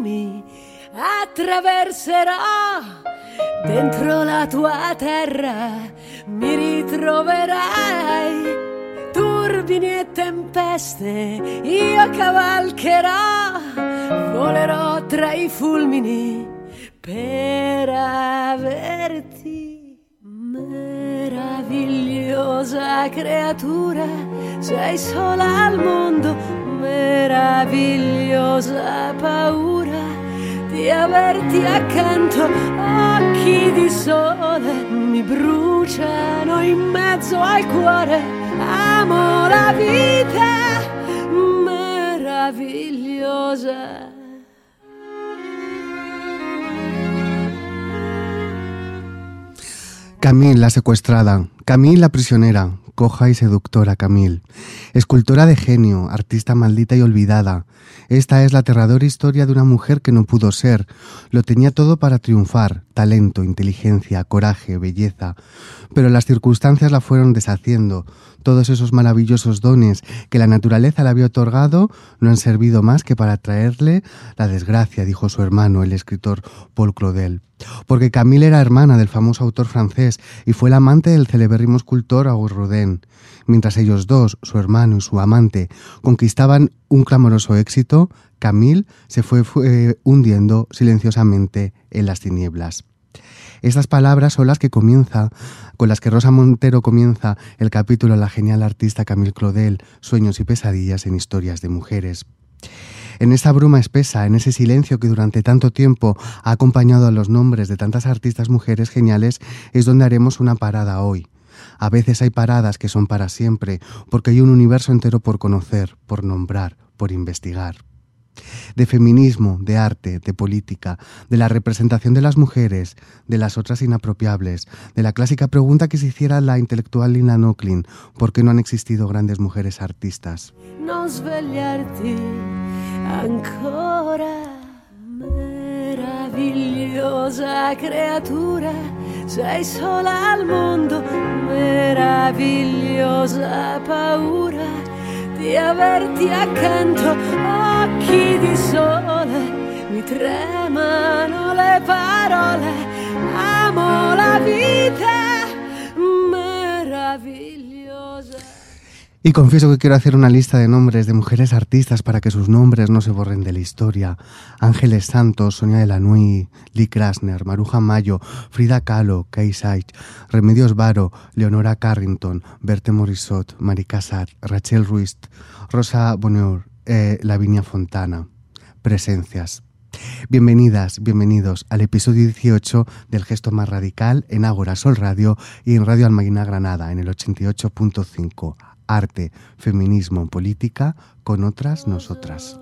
fulmini attraverserò, dentro la tua terra mi ritroverai. Turbini e tempeste io cavalcherò, volerò tra i fulmini per averti. Meravigliosa creatura, sei sola al mondo, meravigliosa paura di averti accanto. Occhi di sole mi bruciano in mezzo al cuore, amo la vita meravigliosa. Camille la secuestrada, Camille la prisionera, coja y seductora Camille, escultora de genio, artista maldita y olvidada. Esta es la aterradora historia de una mujer que no pudo ser. Lo tenía todo para triunfar, talento, inteligencia, coraje, belleza. Pero las circunstancias la fueron deshaciendo. Todos esos maravillosos dones que la naturaleza le había otorgado no han servido más que para traerle la desgracia, dijo su hermano, el escritor Paul Claudel. Porque Camille era hermana del famoso autor francés y fue la amante del celebérrimo escultor Auguste Rodin. Mientras ellos dos, su hermano y su amante, conquistaban un clamoroso éxito, Camille se fue hundiendo silenciosamente en las tinieblas. Estas palabras son las que con las que Rosa Montero comienza el capítulo La genial artista Camille Claudel, Sueños y pesadillas en historias de mujeres. En esa bruma espesa, en ese silencio que durante tanto tiempo ha acompañado a los nombres de tantas artistas mujeres geniales, es donde haremos una parada hoy. A veces hay paradas que son para siempre, porque hay un universo entero por conocer, por nombrar, por investigar. De feminismo, de arte, de política, de la representación de las mujeres, de las otras inapropiables, de la clásica pregunta que se hiciera la intelectual Lina Nochlin, ¿por qué no han existido grandes mujeres artistas? Non svegliarti ancora, meravigliosa creatura, sei sola al mondo, meravigliosa paura di averti accanto. Occhi di sole mi tremano le parole, amo la vita meravigliosa. Y confieso que quiero hacer una lista de nombres de mujeres artistas para que sus nombres no se borren de la historia. Ángeles Santos, Sonia Delanoy, Lee Krasner, Maruja Mayo, Frida Kahlo, Kay Sage, Remedios Varo, Leonora Carrington, Berthe Morisot, Marie Cassatt, Rachel Ruiz, Rosa Bonheur, Lavinia Fontana. Presencias. Bienvenidas, bienvenidos al episodio 18 del Gesto Más Radical en Ágora Sol Radio y en Radio Almaina Granada en el 88.5. Arte, feminismo, política, con otras nosotras.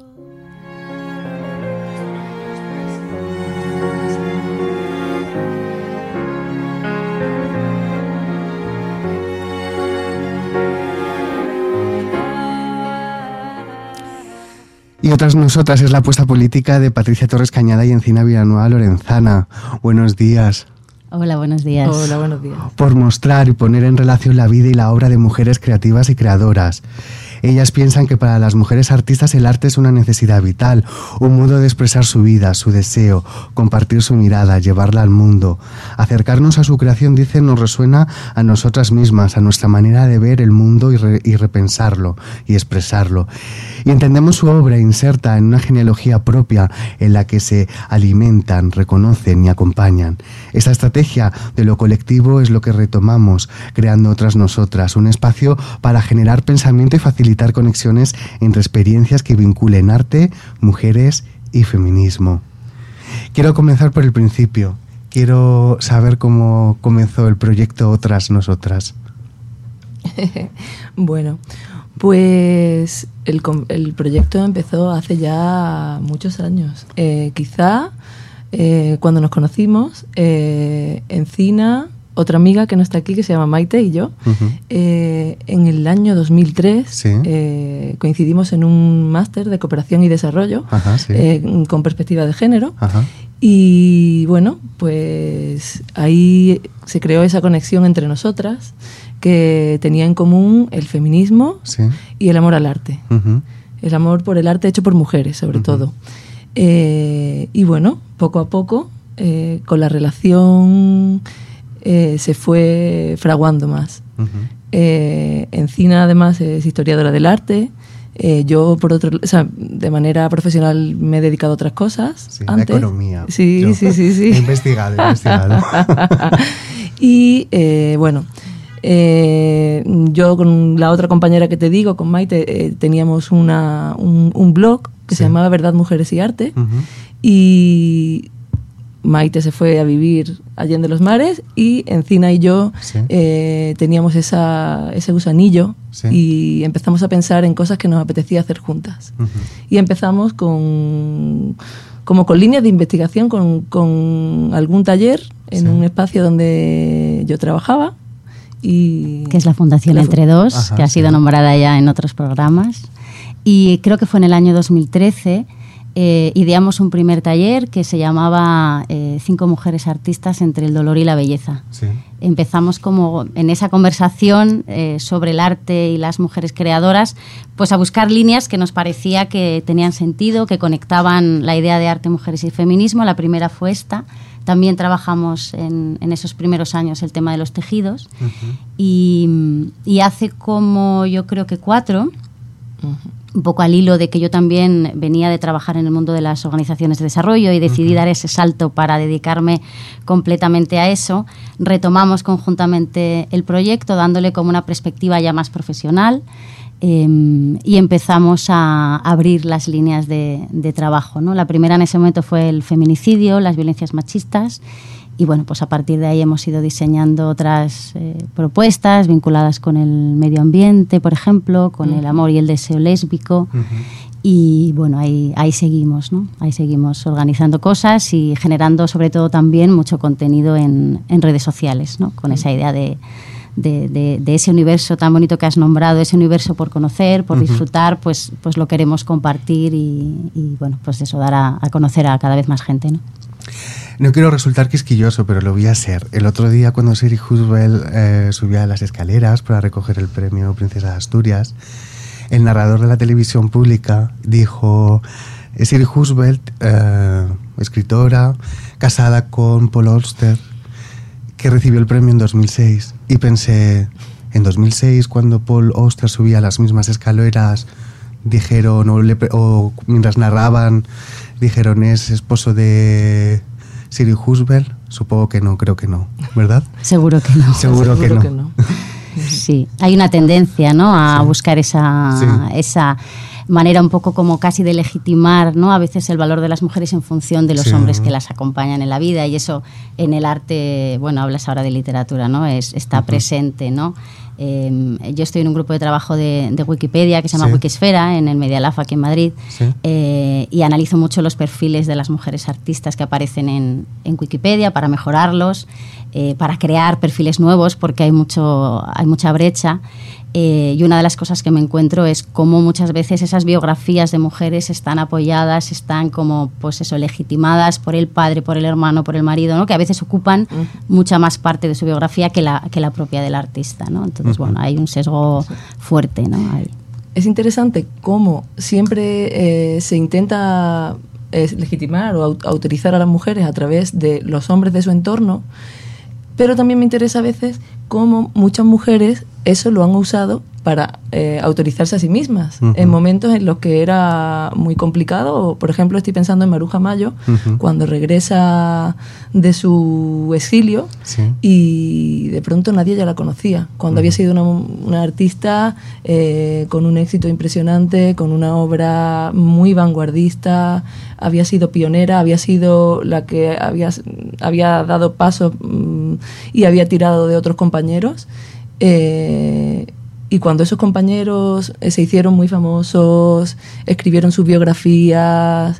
Y otras nosotras es la apuesta política de Patricia Torres Cañada y Encina Villanueva Lorenzana. Buenos días. Hola, buenos días. Hola, buenos días. Por mostrar y poner en relación la vida y la obra de mujeres creativas y creadoras. Ellas piensan que para las mujeres artistas el arte es una necesidad vital, un modo de expresar su vida, su deseo, compartir su mirada, llevarla al mundo. Acercarnos a su creación, dicen, nos resuena a nosotras mismas, a nuestra manera de ver el mundo y repensarlo y expresarlo. Y entendemos su obra inserta en una genealogía propia en la que se alimentan, reconocen y acompañan. Esta estrategia de lo colectivo es lo que retomamos, creando otras nosotras, un espacio para generar pensamiento y facilitar conexiones entre experiencias que vinculen arte, mujeres y feminismo. Quiero comenzar por el principio. Quiero saber cómo comenzó el proyecto Otras Nosotras. Bueno, pues el proyecto empezó hace ya muchos años. Quizá cuando nos conocimos, Encina, otra amiga que no está aquí, que se llama Maite, y yo, en el año 2003 ¿Sí? Coincidimos en un máster de cooperación y desarrollo. Ajá, sí. Con perspectiva de género. Ajá. Y bueno, pues ahí se creó esa conexión entre nosotras que tenía en común el feminismo, sí, y el amor al arte. Uh-huh. El amor por el arte hecho por mujeres, sobre todo. Y bueno, poco a poco, con la relación se fue fraguando más. Encina, además, es historiadora del arte. Yo, por otro, o sea, de manera profesional me he dedicado a otras cosas. Sí, antes. La economía. Sí. He investigado. Y bueno, yo con la otra compañera que te digo, con Maite, teníamos un blog que se llamaba Verdad, Mujeres y Arte. Y Maite se fue a vivir Allende los Mares y Encina y yo teníamos ese gusanillo y empezamos a pensar en cosas que nos apetecía hacer juntas. Y empezamos como con líneas de investigación, con algún taller en un espacio donde yo trabajaba. Que es la Fundación Entre Dos, que ha sido nombrada ya en otros programas. Y creo que fue en el año 2013... ideamos un primer taller que se llamaba 5 mujeres artistas entre el dolor y la belleza. Empezamos como en esa conversación sobre el arte y las mujeres creadoras, pues a buscar líneas que nos parecía que tenían sentido, que conectaban la idea de arte, mujeres y feminismo. La primera fue esta. También trabajamos en esos primeros años el tema de los tejidos. Y hace como yo creo que 4... un poco al hilo de que yo también venía de trabajar en el mundo de las organizaciones de desarrollo y decidí dar ese salto para dedicarme completamente a eso, retomamos conjuntamente el proyecto dándole como una perspectiva ya más profesional y empezamos a abrir las líneas de trabajo, ¿no? La primera en ese momento fue el feminicidio, las violencias machistas. Y bueno, pues a partir de ahí hemos ido diseñando otras propuestas vinculadas con el medio ambiente, por ejemplo, con el amor y el deseo lésbico. Y bueno, ahí seguimos, ¿no? Ahí seguimos organizando cosas y generando sobre todo también mucho contenido en redes sociales, ¿no? Con esa idea de ese universo tan bonito que has nombrado, ese universo por conocer, por disfrutar, pues lo queremos compartir y bueno, pues eso, dar a conocer a cada vez más gente, ¿no? No quiero resultar quisquilloso, pero lo voy a ser. El otro día, cuando Siri Husbel subía a las escaleras para recoger el premio Princesa de Asturias, el narrador de la televisión pública dijo: Siri Husbel, escritora, casada con Paul Auster, que recibió el premio en 2006. Y pensé, en 2006, cuando Paul Auster subía a las mismas escaleras, dijeron, o mientras narraban, dijeron, ¿es esposo de Siri Husbel? Supongo que no, creo que no, ¿verdad? Seguro que no. Seguro que no. Sí, hay una tendencia, ¿no?, a buscar esa manera un poco como casi de legitimar, ¿no?, a veces el valor de las mujeres en función de los hombres que las acompañan en la vida, y eso en el arte, bueno, hablas ahora de literatura, ¿no?, está presente, ¿no? Yo estoy en un grupo de trabajo de Wikipedia que se llama Wikisfera, en el Media Lab aquí en Madrid, y analizo mucho los perfiles de las mujeres artistas que aparecen en Wikipedia para mejorarlos, para crear perfiles nuevos, porque hay mucha brecha. Y una de las cosas que me encuentro es cómo muchas veces esas biografías de mujeres están apoyadas, están como, pues eso, legitimadas por el padre, por el hermano, por el marido, ¿no?, que a veces ocupan mucha más parte de su biografía que la propia del artista, ¿no? Entonces, bueno, hay un sesgo fuerte, ¿no? Ahí. Es interesante cómo siempre se intenta legitimar o autorizar a las mujeres a través de los hombres de su entorno, pero también me interesa a veces cómo muchas mujeres eso lo han usado para autorizarse a sí mismas en momentos en los que era muy complicado. Por ejemplo, estoy pensando en Maruja Mayo, cuando regresa de su exilio y de pronto nadie ya la conocía, cuando había sido una artista con un éxito impresionante, con una obra muy vanguardista, había sido pionera, había sido la que había dado paso y había tirado de otros compañeros. Y cuando esos compañeros se hicieron muy famosos, escribieron sus biografías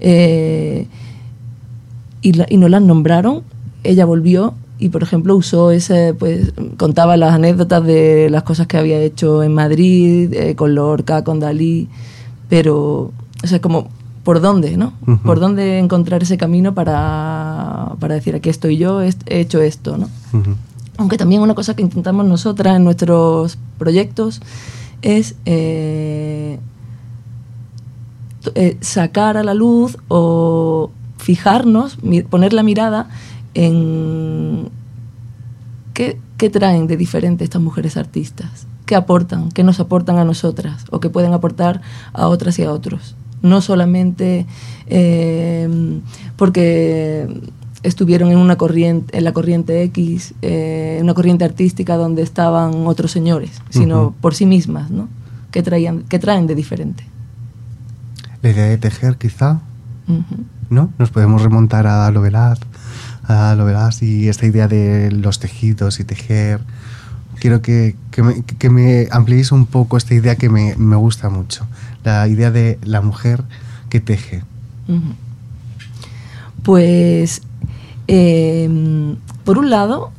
y no las nombraron, ella volvió y, por ejemplo, usó pues contaba las anécdotas de las cosas que había hecho en Madrid, con Lorca, con Dalí, pero, o sea, como, ¿por dónde, no? ¿Por dónde encontrar ese camino para decir, aquí estoy yo, he hecho esto, ¿no? Aunque también una cosa que intentamos nosotras en nuestros proyectos es sacar a la luz o fijarnos, poner la mirada en qué traen de diferente estas mujeres artistas, qué aportan, qué nos aportan a nosotras o qué pueden aportar a otras y a otros. No solamente porque estuvieron en la corriente X, una corriente artística donde estaban otros señores, sino por sí mismas, ¿no? ¿Qué traen de diferente? La idea de tejer, quizá, ¿no? Nos podemos remontar a Lovelace y esta idea de los tejidos y tejer. Quiero que me ampliéis un poco esta idea que me gusta mucho, la idea de la mujer que teje. Pues, por un lado,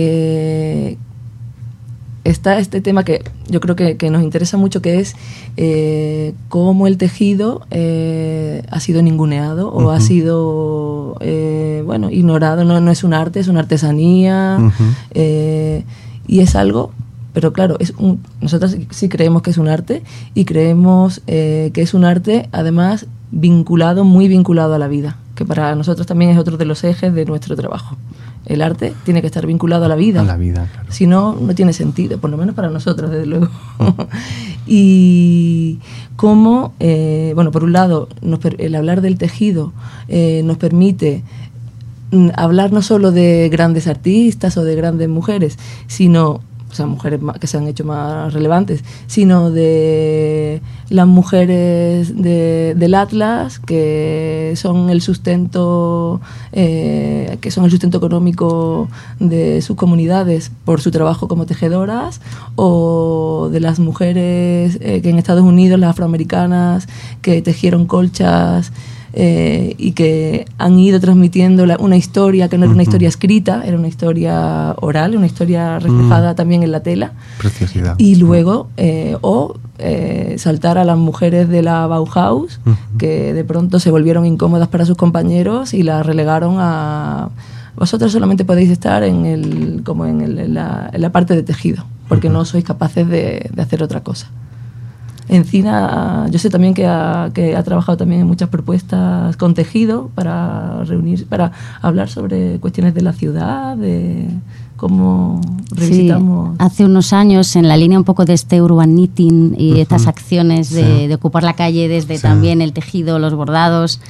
está este tema que yo creo que nos interesa mucho, que es cómo el tejido ha sido ninguneado o ha sido ignorado. No es un arte, es una artesanía, y es algo, pero claro, nosotros sí creemos que es un arte, y creemos que es un arte además muy vinculado a la vida, que para nosotros también es otro de los ejes de nuestro trabajo. El arte tiene que estar vinculado a la vida. A la vida, claro. Si no, no tiene sentido, por lo menos para nosotros, desde luego. Y cómo, por un lado, el hablar del tejido nos permite hablar no solo de grandes artistas o de grandes mujeres, sino, o sea, mujeres que se han hecho más relevantes, sino de las mujeres del Atlas, que son el sustento económico de sus comunidades por su trabajo como tejedoras, o de las mujeres que en Estados Unidos, las afroamericanas, que tejieron colchas y que han ido transmitiendo una historia que no era una historia escrita, era una historia oral, una historia reflejada también en la tela. Preciosidad. Y luego, saltar a las mujeres de la Bauhaus, que de pronto se volvieron incómodas para sus compañeros y las relegaron a... Vosotros solamente podéis estar en la parte de tejido, porque no sois capaces de hacer otra cosa. Encina, yo sé también que ha trabajado también en muchas propuestas con tejido para hablar sobre cuestiones de la ciudad, de cómo revisitamos. Sí, hace unos años, en la línea un poco de este urban knitting y estas acciones de ocupar la calle desde también el tejido, los bordados,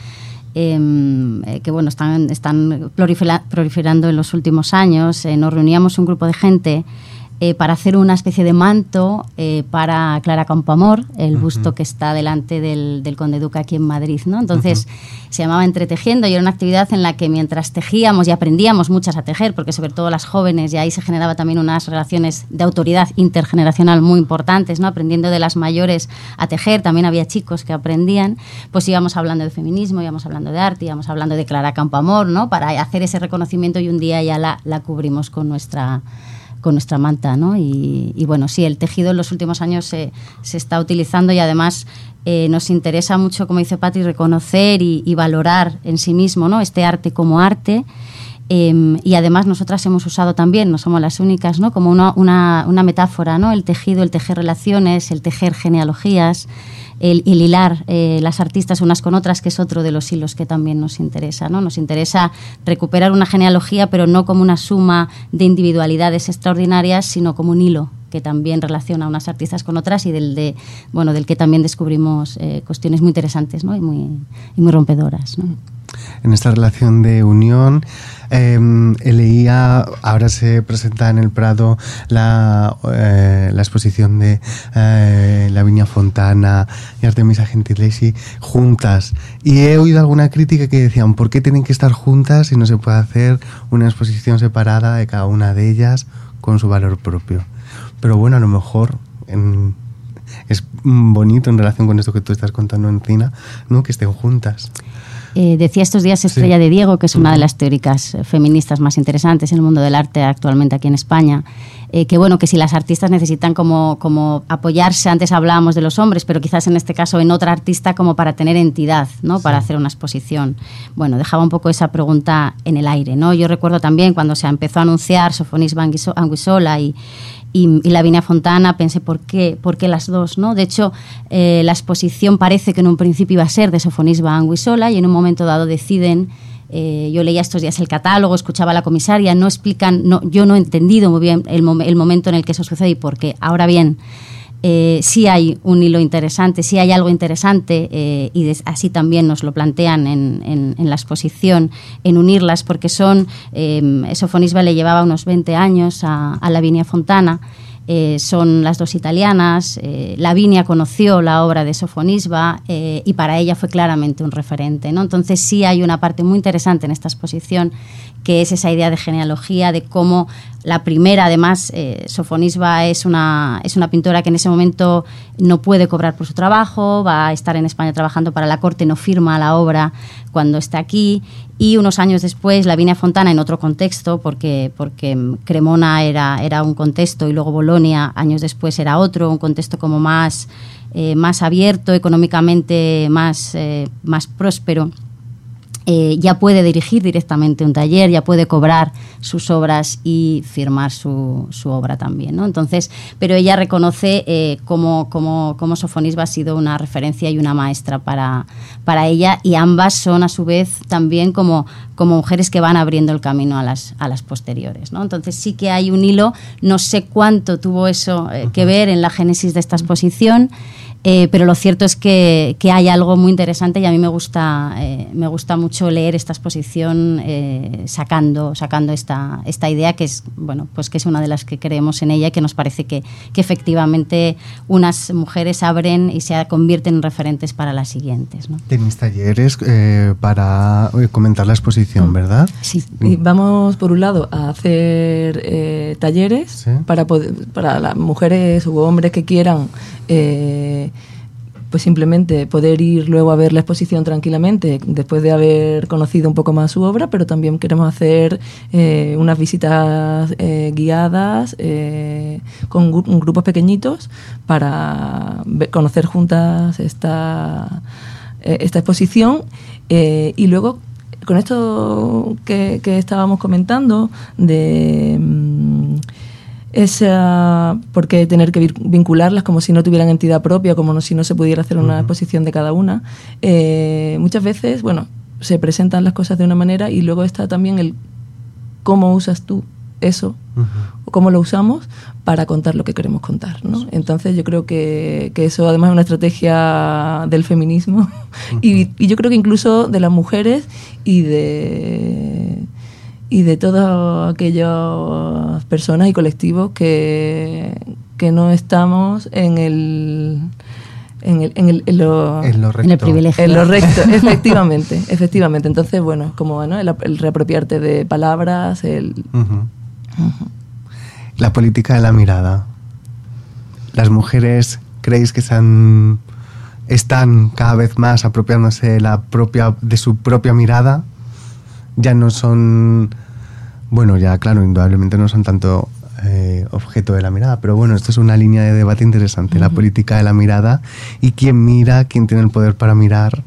que bueno, están proliferando en los últimos años. Nos reuníamos un grupo de gente para hacer una especie de manto para Clara Campoamor, el busto que está delante del Conde Duque aquí en Madrid, ¿no? Entonces se llamaba Entretejiendo, y era una actividad en la que mientras tejíamos y aprendíamos muchas a tejer, porque sobre todo las jóvenes, y ahí se generaba también unas relaciones de autoridad intergeneracional muy importantes, ¿no? Aprendiendo de las mayores a tejer, también había chicos que aprendían, pues íbamos hablando de feminismo, íbamos hablando de arte, íbamos hablando de Clara Campoamor, ¿no? Para hacer ese reconocimiento, y un día ya la cubrimos con nuestra manta, ¿no? Y bueno, sí, el tejido en los últimos años se está utilizando, y además nos interesa mucho, como dice Patri, reconocer y valorar en sí mismo, ¿no? Este arte como arte. Y además nosotras hemos usado también, no somos las únicas, ¿no? Como una metáfora, ¿no? El tejido, el tejer relaciones, el tejer genealogías, el hilar las artistas unas con otras, que es otro de los hilos que también nos interesa, ¿no? Nos interesa recuperar una genealogía, pero no como una suma de individualidades extraordinarias, sino como un hilo que también relaciona a unas artistas con otras, y del que también descubrimos cuestiones muy interesantes, ¿no? y muy rompedoras, ¿no? En esta relación de unión, leía, ahora se presenta en el Prado la exposición de Lavinia Fontana y Artemisa Gentileschi juntas, y he oído alguna crítica que decían, ¿por qué tienen que estar juntas si no se puede hacer una exposición separada de cada una de ellas con su valor propio? Pero bueno, a lo mejor es bonito en relación con esto que tú estás contando, Encina, ¿no? Que estén juntas. Decía estos días Estrella de Diego, que es una de las teóricas feministas más interesantes en el mundo del arte actualmente aquí en España, que bueno, que si las artistas necesitan como apoyarse, antes hablábamos de los hombres, pero quizás en este caso en otra artista, como para tener entidad, ¿no? Para hacer una exposición. Bueno, dejaba un poco esa pregunta en el aire, ¿no? Yo recuerdo también cuando se empezó a anunciar Sofonisba Anguissola y Lavinia Fontana, pensé, ¿por qué las dos, ¿no? De hecho, la exposición parece que en un principio iba a ser de Sofonisba Anguissola y en un momento dado deciden, yo leía estos días el catálogo, escuchaba a la comisaria, no explican, yo no he entendido muy bien el momento en el que eso sucede y por qué. Ahora bien, sí hay un hilo interesante, sí hay algo interesante y así también nos lo plantean en la exposición, en unirlas, porque Sofonisba le llevaba unos 20 años a Lavinia Fontana. Son las dos italianas. Lavinia conoció la obra de Sofonisba y para ella fue claramente un referente, ¿no? Entonces sí hay una parte muy interesante en esta exposición, que es esa idea de genealogía, de cómo la primera, además, Sofonisba es una pintora que en ese momento no puede cobrar por su trabajo, va a estar en España trabajando para la corte, no firma la obra cuando está aquí, y unos años después Lavinia Fontana, en otro contexto, porque Cremona era un contexto y luego Bolonia años después era otro, un contexto como más abierto, económicamente más próspero. Ya puede dirigir directamente un taller, ya puede cobrar sus obras y firmar su obra también, ¿no? Entonces, pero ella reconoce cómo Sofonisba ha sido una referencia y una maestra para ella, y ambas son a su vez también como mujeres que van abriendo el camino a las posteriores, ¿no? Entonces sí que hay un hilo, no sé cuánto tuvo eso que ver en la génesis de esta exposición. Pero lo cierto es que hay algo muy interesante y a mí me gusta mucho leer esta exposición sacando esta idea que es, bueno, pues que es una de las que creemos en ella y que nos parece que efectivamente unas mujeres abren y se convierten en referentes para las siguientes, ¿no? Tenéis talleres para comentar la exposición, ¿verdad? Sí. Y vamos por un lado a hacer talleres, ¿sí?, para las mujeres u hombres que quieran pues simplemente poder ir luego a ver la exposición tranquilamente después de haber conocido un poco más su obra, pero también queremos hacer unas visitas guiadas con grupos pequeñitos para conocer juntas esta exposición, y luego con esto que estábamos comentando de ¿por qué tener que vincularlas como si no tuvieran entidad propia, como si no se pudiera hacer una exposición de cada una? Muchas veces, bueno, se presentan las cosas de una manera y luego está también el cómo usas tú eso, o cómo lo usamos para contar lo que queremos contar, ¿no? Entonces yo creo que eso además es una estrategia del feminismo y yo creo que incluso de las mujeres y de todas aquellas personas y colectivos que no estamos en lo privilegio. En lo recto, efectivamente. Entonces, bueno, como bueno, el reapropiarte de palabras, La política de la mirada. Las mujeres, ¿creéis que están cada vez más apropiándose de su propia mirada? Ya no son, bueno, ya claro, indudablemente no son tanto objeto de la mirada, pero bueno, esto es una línea de debate interesante, la política de la mirada y quién mira, quién tiene el poder para mirar.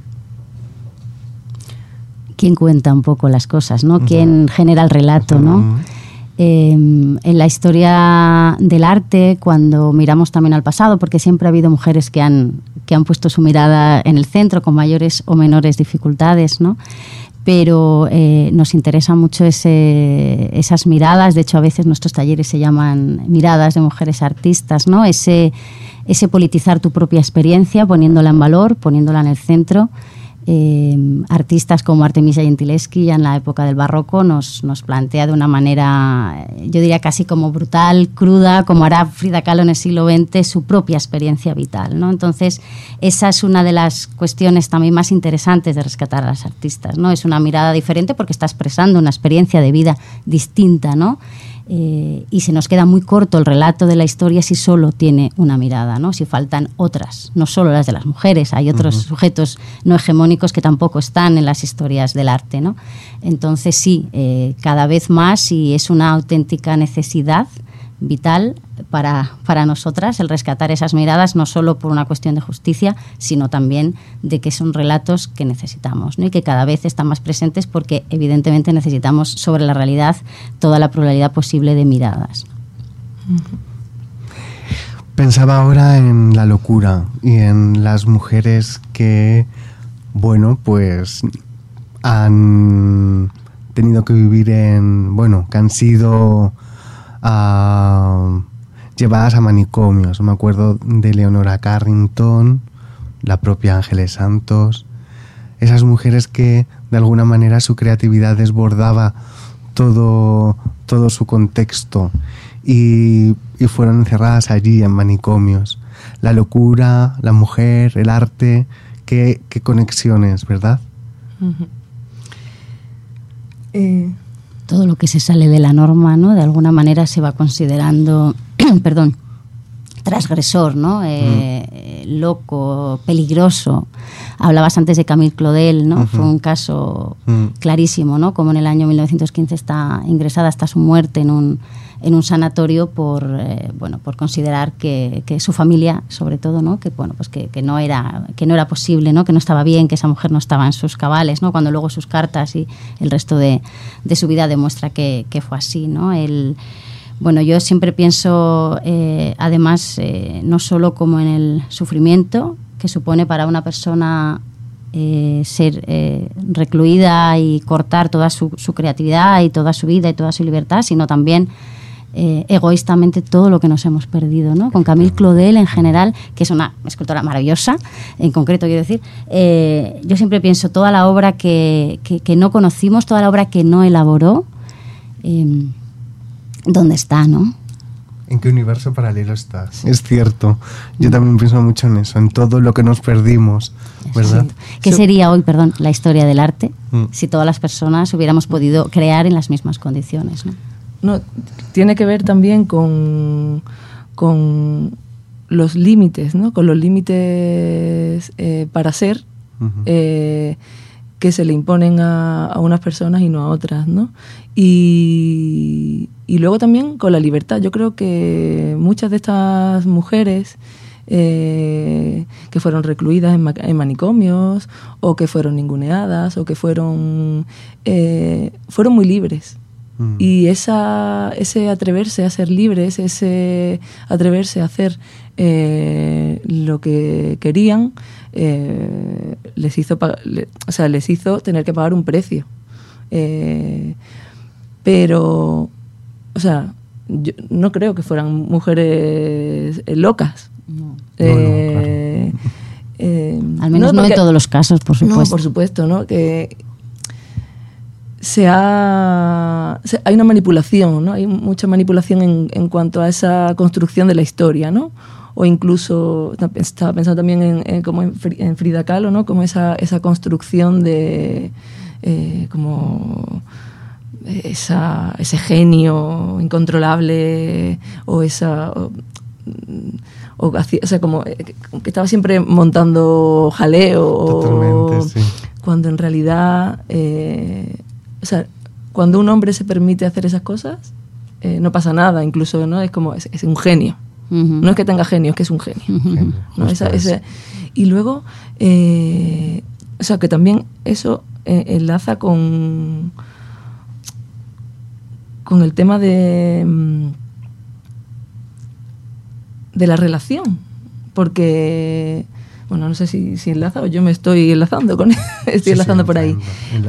Quién cuenta un poco las cosas, ¿no? Quién genera el relato, ¿no? En la historia del arte, cuando miramos también al pasado, porque siempre ha habido mujeres que han puesto su mirada en el centro con mayores o menores dificultades, ¿no? Pero nos interesan mucho esas miradas. De hecho, a veces nuestros talleres se llaman miradas de mujeres artistas, ¿no? Ese politizar tu propia experiencia, poniéndola en valor, poniéndola en el centro. Artistas como Artemisia Gentileschi ya en la época del barroco nos plantea de una manera, yo diría casi como brutal, cruda, como hará Frida Kahlo en el siglo XX, su propia experiencia vital, ¿no? Entonces esa es una de las cuestiones también más interesantes de rescatar a las artistas, ¿no? Es una mirada diferente porque está expresando una experiencia de vida distinta, ¿no? Y se nos queda muy corto el relato de la historia si solo tiene una mirada, ¿no? Si faltan otras, no solo las de las mujeres, hay otros sujetos no hegemónicos que tampoco están en las historias del arte, ¿no? Entonces sí, cada vez más, y es una auténtica necesidad vital para nosotras el rescatar esas miradas, no solo por una cuestión de justicia, sino también de que son relatos que necesitamos, ¿no? Y que cada vez están más presentes porque evidentemente necesitamos sobre la realidad toda la pluralidad posible de miradas. Pensaba ahora en la locura y en las mujeres que, bueno, pues han tenido que vivir que han sido llevadas a manicomios. Me acuerdo de Leonora Carrington, la propia Ángeles Santos, esas mujeres que de alguna manera su creatividad desbordaba todo su contexto y fueron encerradas allí en manicomios. La locura, la mujer, el arte, qué conexiones, ¿verdad? Uh-huh. Todo lo que se sale de la norma, ¿no? De alguna manera se va considerando, perdón, transgresor, ¿no? Loco, peligroso. Hablabas antes de Camille Claudel, ¿no? Uh-huh. Fue un caso clarísimo, ¿no? Como en el año 1915 está ingresada hasta su muerte en un sanatorio por considerar que su familia, sobre todo, ¿no? Que no era posible, ¿no? Que no estaba bien, que esa mujer no estaba en sus cabales, ¿no? Cuando luego sus cartas y el resto de su vida demuestra que fue así, ¿no? Yo siempre pienso, además, no solo como en el sufrimiento que supone para una persona ser recluida y cortar toda su creatividad y toda su vida y toda su libertad, sino también egoístamente todo lo que nos hemos perdido, ¿no? Con Camille Claudel en general, que es una escultora maravillosa, en concreto quiero decir, yo siempre pienso toda la obra que no conocimos, toda la obra que no elaboró, ¿dónde está, no? ¿En qué universo paralelo estás? Sí. Es cierto. Yo también pienso mucho en eso, en todo lo que nos perdimos, ¿verdad? Sí. ¿Qué sería hoy, la historia del arte si todas las personas hubiéramos podido crear en las mismas condiciones, ¿no? No, tiene que ver también con los límites, ¿no? Con los límites para ser que se le imponen a unas personas y no a otras, ¿no? Y luego también con la libertad. Yo creo que muchas de estas mujeres que fueron recluidas en manicomios o que fueron ninguneadas o que fueron muy libres. Y ese atreverse a ser libres, ese atreverse a hacer lo que querían, les hizo tener que pagar un precio. Pero, yo no creo que fueran mujeres locas. No, claro. Al menos no en todos los casos, por supuesto. No, por supuesto, ¿no? Que hay una manipulación, ¿no? Hay mucha manipulación en cuanto a esa construcción de la historia, ¿no? O incluso, estaba pensando también en Frida Kahlo, ¿no? Como esa construcción de como ese genio incontrolable como que estaba siempre montando jaleo. Totalmente, sí. Cuando en realidad cuando un hombre se permite hacer esas cosas, no pasa nada, incluso, ¿no? Es como, es un genio. Uh-huh. No es que tenga genio, es que es un genio. Uh-huh. ¿No? Y luego, que también eso enlaza con el tema de la relación. Porque, bueno, no sé si enlaza o yo me estoy enlazando con enlazando por ahí.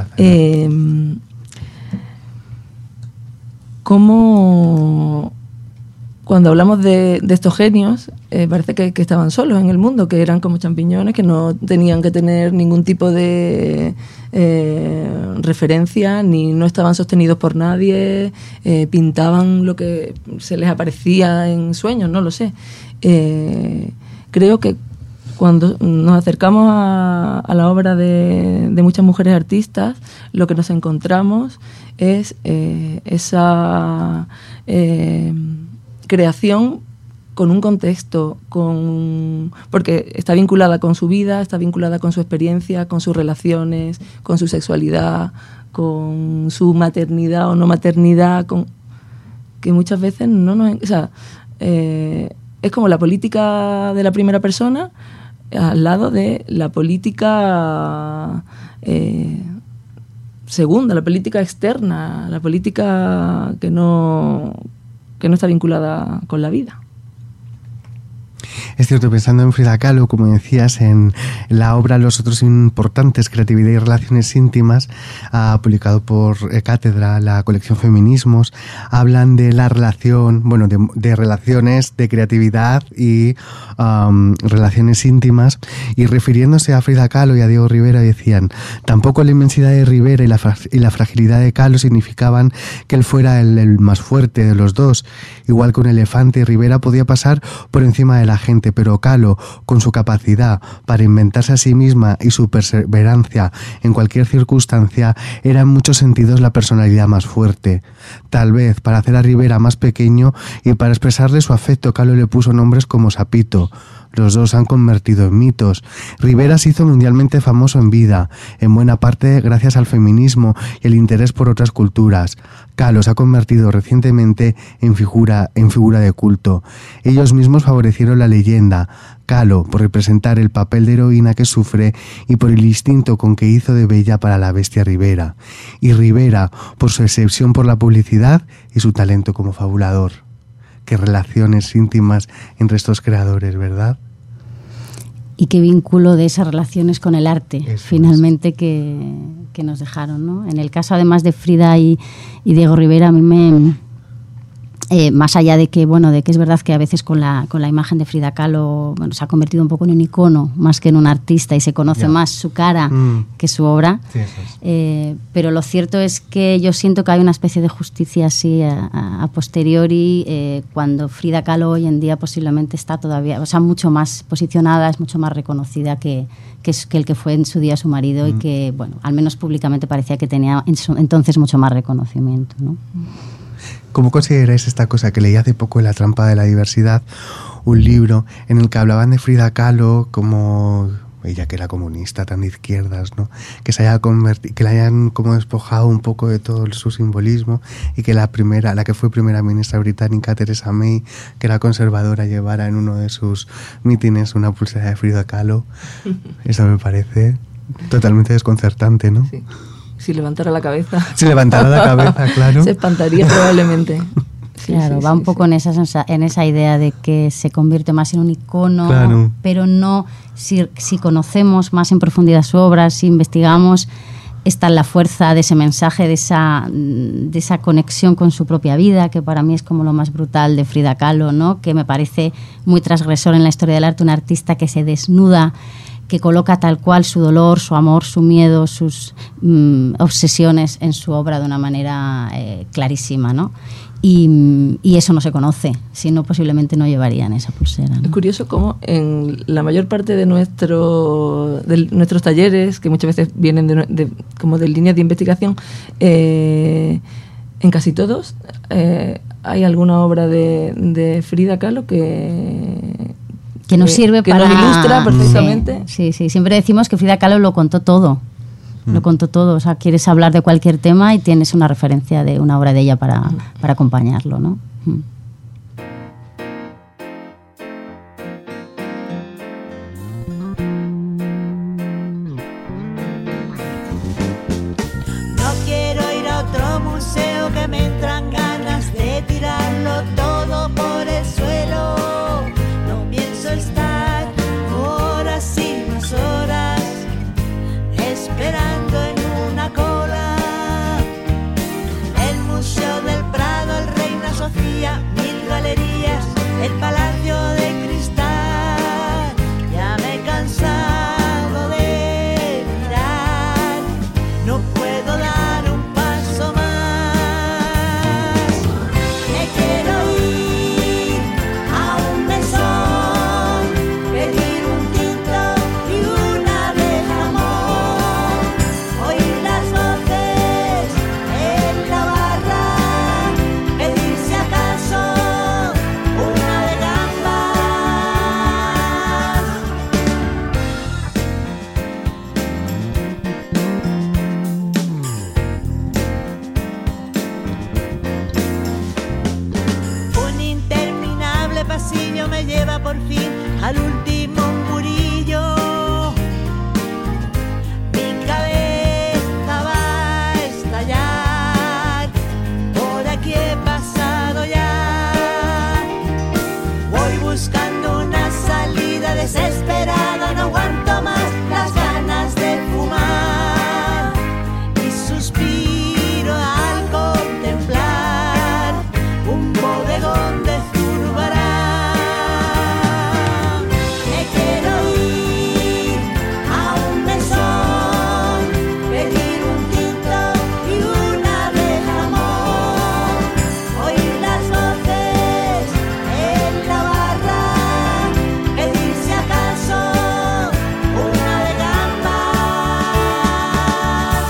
Como cuando hablamos de estos genios, parece que estaban solos en el mundo, que eran como champiñones, que no tenían que tener ningún tipo de referencia, ni no estaban sostenidos por nadie, pintaban lo que se les aparecía en sueños, no lo sé. Creo que cuando nos acercamos a la obra de muchas mujeres artistas, lo que nos encontramos es esa creación con un contexto, porque está vinculada con su vida, está vinculada con su experiencia, con sus relaciones, con su sexualidad, con su maternidad o no maternidad, que muchas veces no nos... es como la política de la primera persona al lado de la política segunda, la política externa, la política que no está vinculada con la vida. Es cierto, pensando en Frida Kahlo, como decías, en la obra Los otros importantes, creatividad y relaciones íntimas, publicado por Cátedra, la colección Feminismos, hablan de la relación, bueno, de relaciones, de creatividad y relaciones íntimas, y refiriéndose a Frida Kahlo y a Diego Rivera decían: tampoco la inmensidad de Rivera y la fragilidad de Kahlo significaban que él fuera el más fuerte de los dos. Igual que un elefante, Rivera podía pasar por encima de la gente, pero Kahlo, con su capacidad para inventarse a sí misma y su perseverancia en cualquier circunstancia, era en muchos sentidos la personalidad más fuerte. Tal vez para hacer a Rivera más pequeño y para expresarle su afecto, Kahlo le puso nombres como Sapito. Los dos se han convertido en mitos. Rivera se hizo mundialmente famoso en vida, en buena parte gracias al feminismo y el interés por otras culturas. Kahlo se ha convertido recientemente en figura de culto. Ellos mismos favorecieron la leyenda. Kahlo, por representar el papel de heroína que sufre, y por el instinto con que hizo de bella para la bestia Rivera. Y Rivera, por su excepción por la publicidad y su talento como fabulador. Qué relaciones íntimas entre estos creadores, ¿verdad? Y qué vínculo de esas relaciones con el arte, Eso finalmente, que nos dejaron, ¿no? En el caso, además de Frida y Diego Rivera, a mí me... más allá de que, bueno, de que es verdad que a veces con la imagen de Frida Kahlo, bueno, se ha convertido un poco en un icono más que en un artista, y se conoce más su cara que su obra. Sí, eso es. Pero lo cierto es que yo siento que hay una especie de justicia así a posteriori, cuando Frida Kahlo hoy en día posiblemente está todavía, o sea, mucho más posicionada, es mucho más reconocida que el que fue en su día su marido, y que, bueno, al menos públicamente parecía que tenía entonces mucho más reconocimiento, ¿no? ¿Cómo consideráis esta cosa que leí hace poco en La trampa de la diversidad? Un libro en el que hablaban de Frida Kahlo como ella, que era comunista, tan de izquierdas, ¿no? Que se haya que la hayan como despojado un poco de todo su simbolismo, y que la que fue primera ministra británica, Theresa May, que era conservadora, llevara en uno de sus mítines una pulsera de Frida Kahlo. Eso me parece totalmente desconcertante, ¿no? Sí. Si levantara la cabeza. Si levantara la cabeza, claro. Se espantaría probablemente. Sí, claro, va un poco en esa idea de que se convierte más en un icono, claro. Pero no, si conocemos más en profundidad su obra, si investigamos, está la fuerza de ese mensaje, de esa conexión con su propia vida, que para mí es como lo más brutal de Frida Kahlo, ¿no? Que me parece muy transgresor en la historia del arte, un artista que se desnuda, que coloca tal cual su dolor, su amor, su miedo, sus obsesiones en su obra de una manera clarísima, ¿no? Y eso no se conoce, si no posiblemente no llevarían esa pulsera, ¿no? Es curioso cómo en la mayor parte de nuestros talleres, que muchas veces vienen como de líneas de investigación, en casi todos hay alguna obra de Frida Kahlo que nos sirve que nos ilustra perfectamente. Sí, siempre decimos que Frida Kahlo lo contó todo. Lo contó todo. O sea, quieres hablar de cualquier tema y tienes una referencia de una obra de ella para acompañarlo, ¿no? No quiero ir a otro museo, que me entran ganas de tirarlo todo por el suelo. No pienso estar horas y más horas esperando en una cola. El Museo del Prado, el Reina Sofía, 1000 galerías, el Palacio de Cristal. Ya me he cansado de mirar, no puedo dar un paso más. Me quiero ir a un mesón, pedir un tinto y una de jamón, oír las voces en la barra, pedir si acaso una de gambas. Un interminable pasillo me lleva por fin al último murillo. Mi cabeza va a estallar, por aquí he pasado ya. Voy buscando una salida Desesperada no aguanto más las ganas de fumar y suspiro al contemplar un bodegón de Zurbarán. Me quiero ir a un mesón, pedir un tinto y una de jamón, oír las voces en la barra, pedir si acaso una de gambas.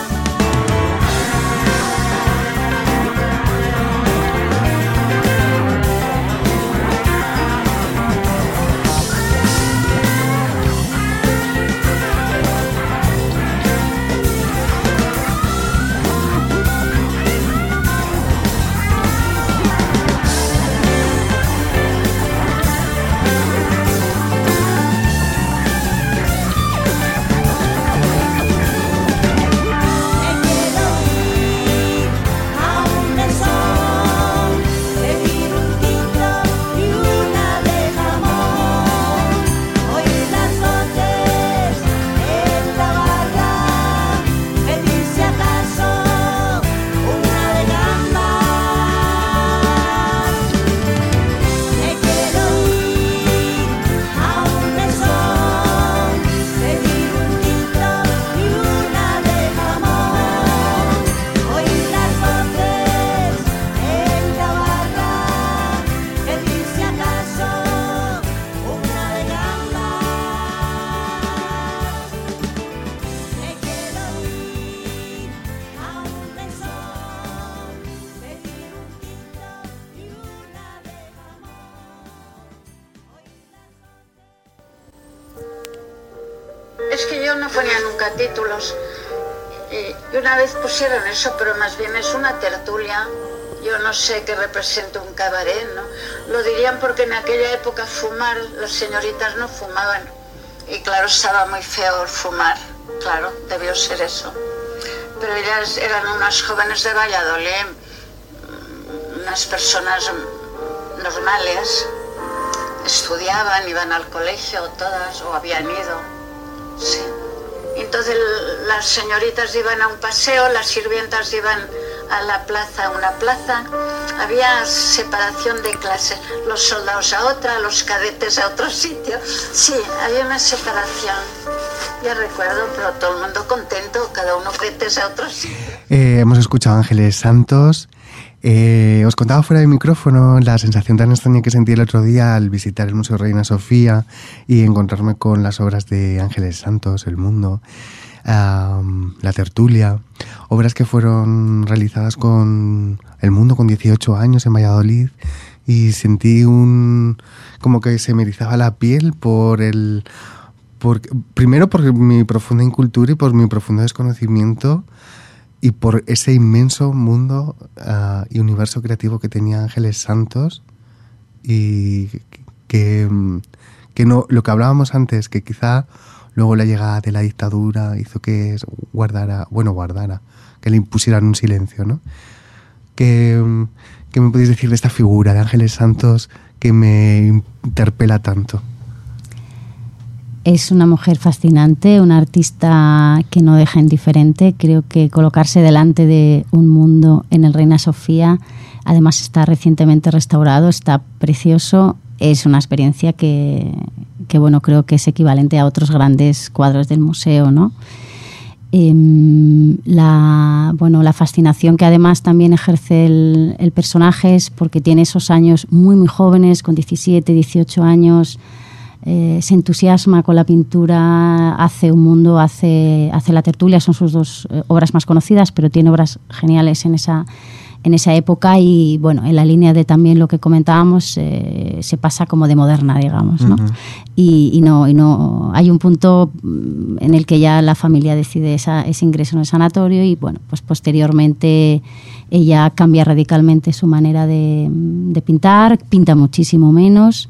Me quiero ir a un mesón, pedir un tinto y una de jamón, oír las voces en la barra, pedir si acaso una de gambas. Me quiero ir a un mesón, pedir un tinto y una de jamón, oír las voces en la barra, pedir si acaso una de gambas. Me quiero ir a un mesón, pedir un tinto y una de jamón. Es que yo no ponía nunca títulos y una vez pusieron eso, pero más bien es una tertulia. Yo no sé qué representa un cabaret, ¿no? Lo dirían porque en aquella época fumar, las señoritas no fumaban. Y claro, estaba muy feo fumar, claro, debió ser eso. Pero ellas eran unas jóvenes de Valladolid, unas personas normales, estudiaban, iban al colegio todas, o habían ido, sí. Entonces las señoritas iban a un paseo, las sirvientas iban a la plaza, a una plaza. Había separación de clases, los soldados a otra, los cadetes a otro sitio. Sí, había una separación. Ya recuerdo, pero todo el mundo contento, cada uno cadetes a otro sitio. Hemos escuchado a Ángeles Santos. Os contaba fuera de micrófono la sensación tan extraña que sentí el otro día al visitar el Museo Reina Sofía y encontrarme con las obras de Ángeles Santos, El Mundo, La Tertulia, obras que fueron realizadas con El Mundo con 18 años en Valladolid, y sentí como que se me erizaba la piel primero por mi profunda incultura y por mi profundo desconocimiento, y por ese inmenso mundo y universo creativo que tenía Ángeles Santos, y que no, lo que hablábamos antes, que quizá luego la llegada de la dictadura hizo que guardara, que le impusieran un silencio, ¿no? ¿Qué me podéis decir de esta figura de Ángeles Santos que me interpela tanto? Es una mujer fascinante, una artista que no deja indiferente. Creo que colocarse delante de un mundo en el Reina Sofía, además está recientemente restaurado, está precioso. Es una experiencia que bueno, creo que es equivalente a otros grandes cuadros del museo, ¿no? La fascinación que además también ejerce el personaje es porque tiene esos años muy, muy jóvenes, con 17, 18 años. Se entusiasma con la pintura, hace Un Mundo, hace La Tertulia, son sus dos obras más conocidas, pero tiene obras geniales en esa época, y bueno, en la línea de también lo que comentábamos, se pasa como de moderna, digamos, ¿no? Uh-huh. Y no hay un punto en el que ya la familia decide ese ingreso en el sanatorio, y bueno, pues posteriormente ella cambia radicalmente su manera de pintar, pinta muchísimo menos.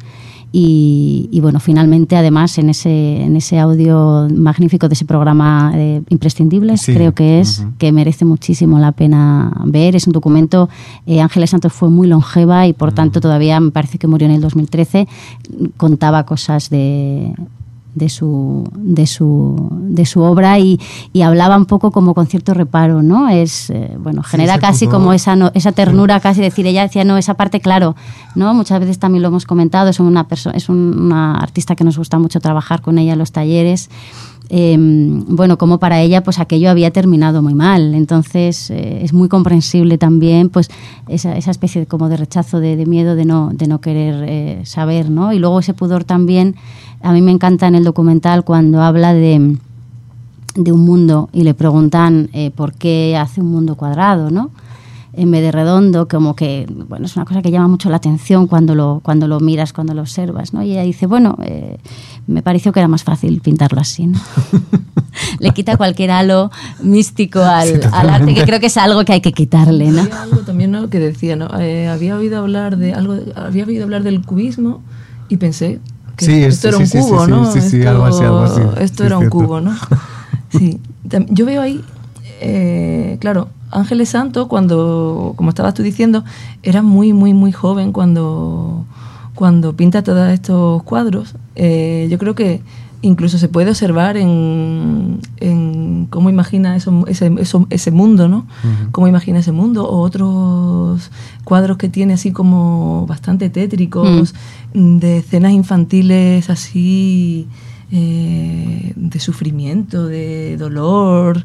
Y bueno, finalmente, además, en ese audio magnífico de ese programa Imprescindibles, sí, creo que es, que merece muchísimo la pena ver. Es un documento, Ángeles Santos fue muy longeva y por tanto todavía me parece que murió en el 2013, contaba cosas de su obra y hablaba un poco como con cierto reparo, ¿no? Genera casi como esa ternura, casi decir, ella decía, no, esa parte, claro, ¿no? Muchas veces también lo hemos comentado, es una artista que nos gusta mucho trabajar con ella en los talleres. Como para ella pues aquello había terminado muy mal, entonces es muy comprensible también pues esa especie como de rechazo, de miedo de no querer saber, ¿no? Y luego ese pudor también, a mí me encanta en el documental cuando habla de un mundo y le preguntan por qué hace un mundo cuadrado, ¿no? En vez de redondo, como que, bueno, es una cosa que llama mucho la atención cuando lo miras, cuando lo observas, ¿no? Y ella dice, me pareció que era más fácil pintarlo así, ¿no? Le quita cualquier halo místico al arte, que creo que es algo que hay que quitarle, ¿no? Había algo también, ¿no?, que decía, ¿no? Había oído hablar del cubismo y pensé que esto era un cubo, ¿no? Sí, algo así. Esto era un cubo, ¿no? Sí. Yo veo ahí, claro, Ángeles Santos, como estabas tú diciendo, era muy, muy, muy joven cuando pinta todos estos cuadros. Yo creo que incluso se puede observar en cómo imagina ese mundo, ¿no? Uh-huh. Cómo imagina ese mundo, o otros cuadros que tiene así como bastante tétricos, de escenas infantiles así, de sufrimiento, de dolor.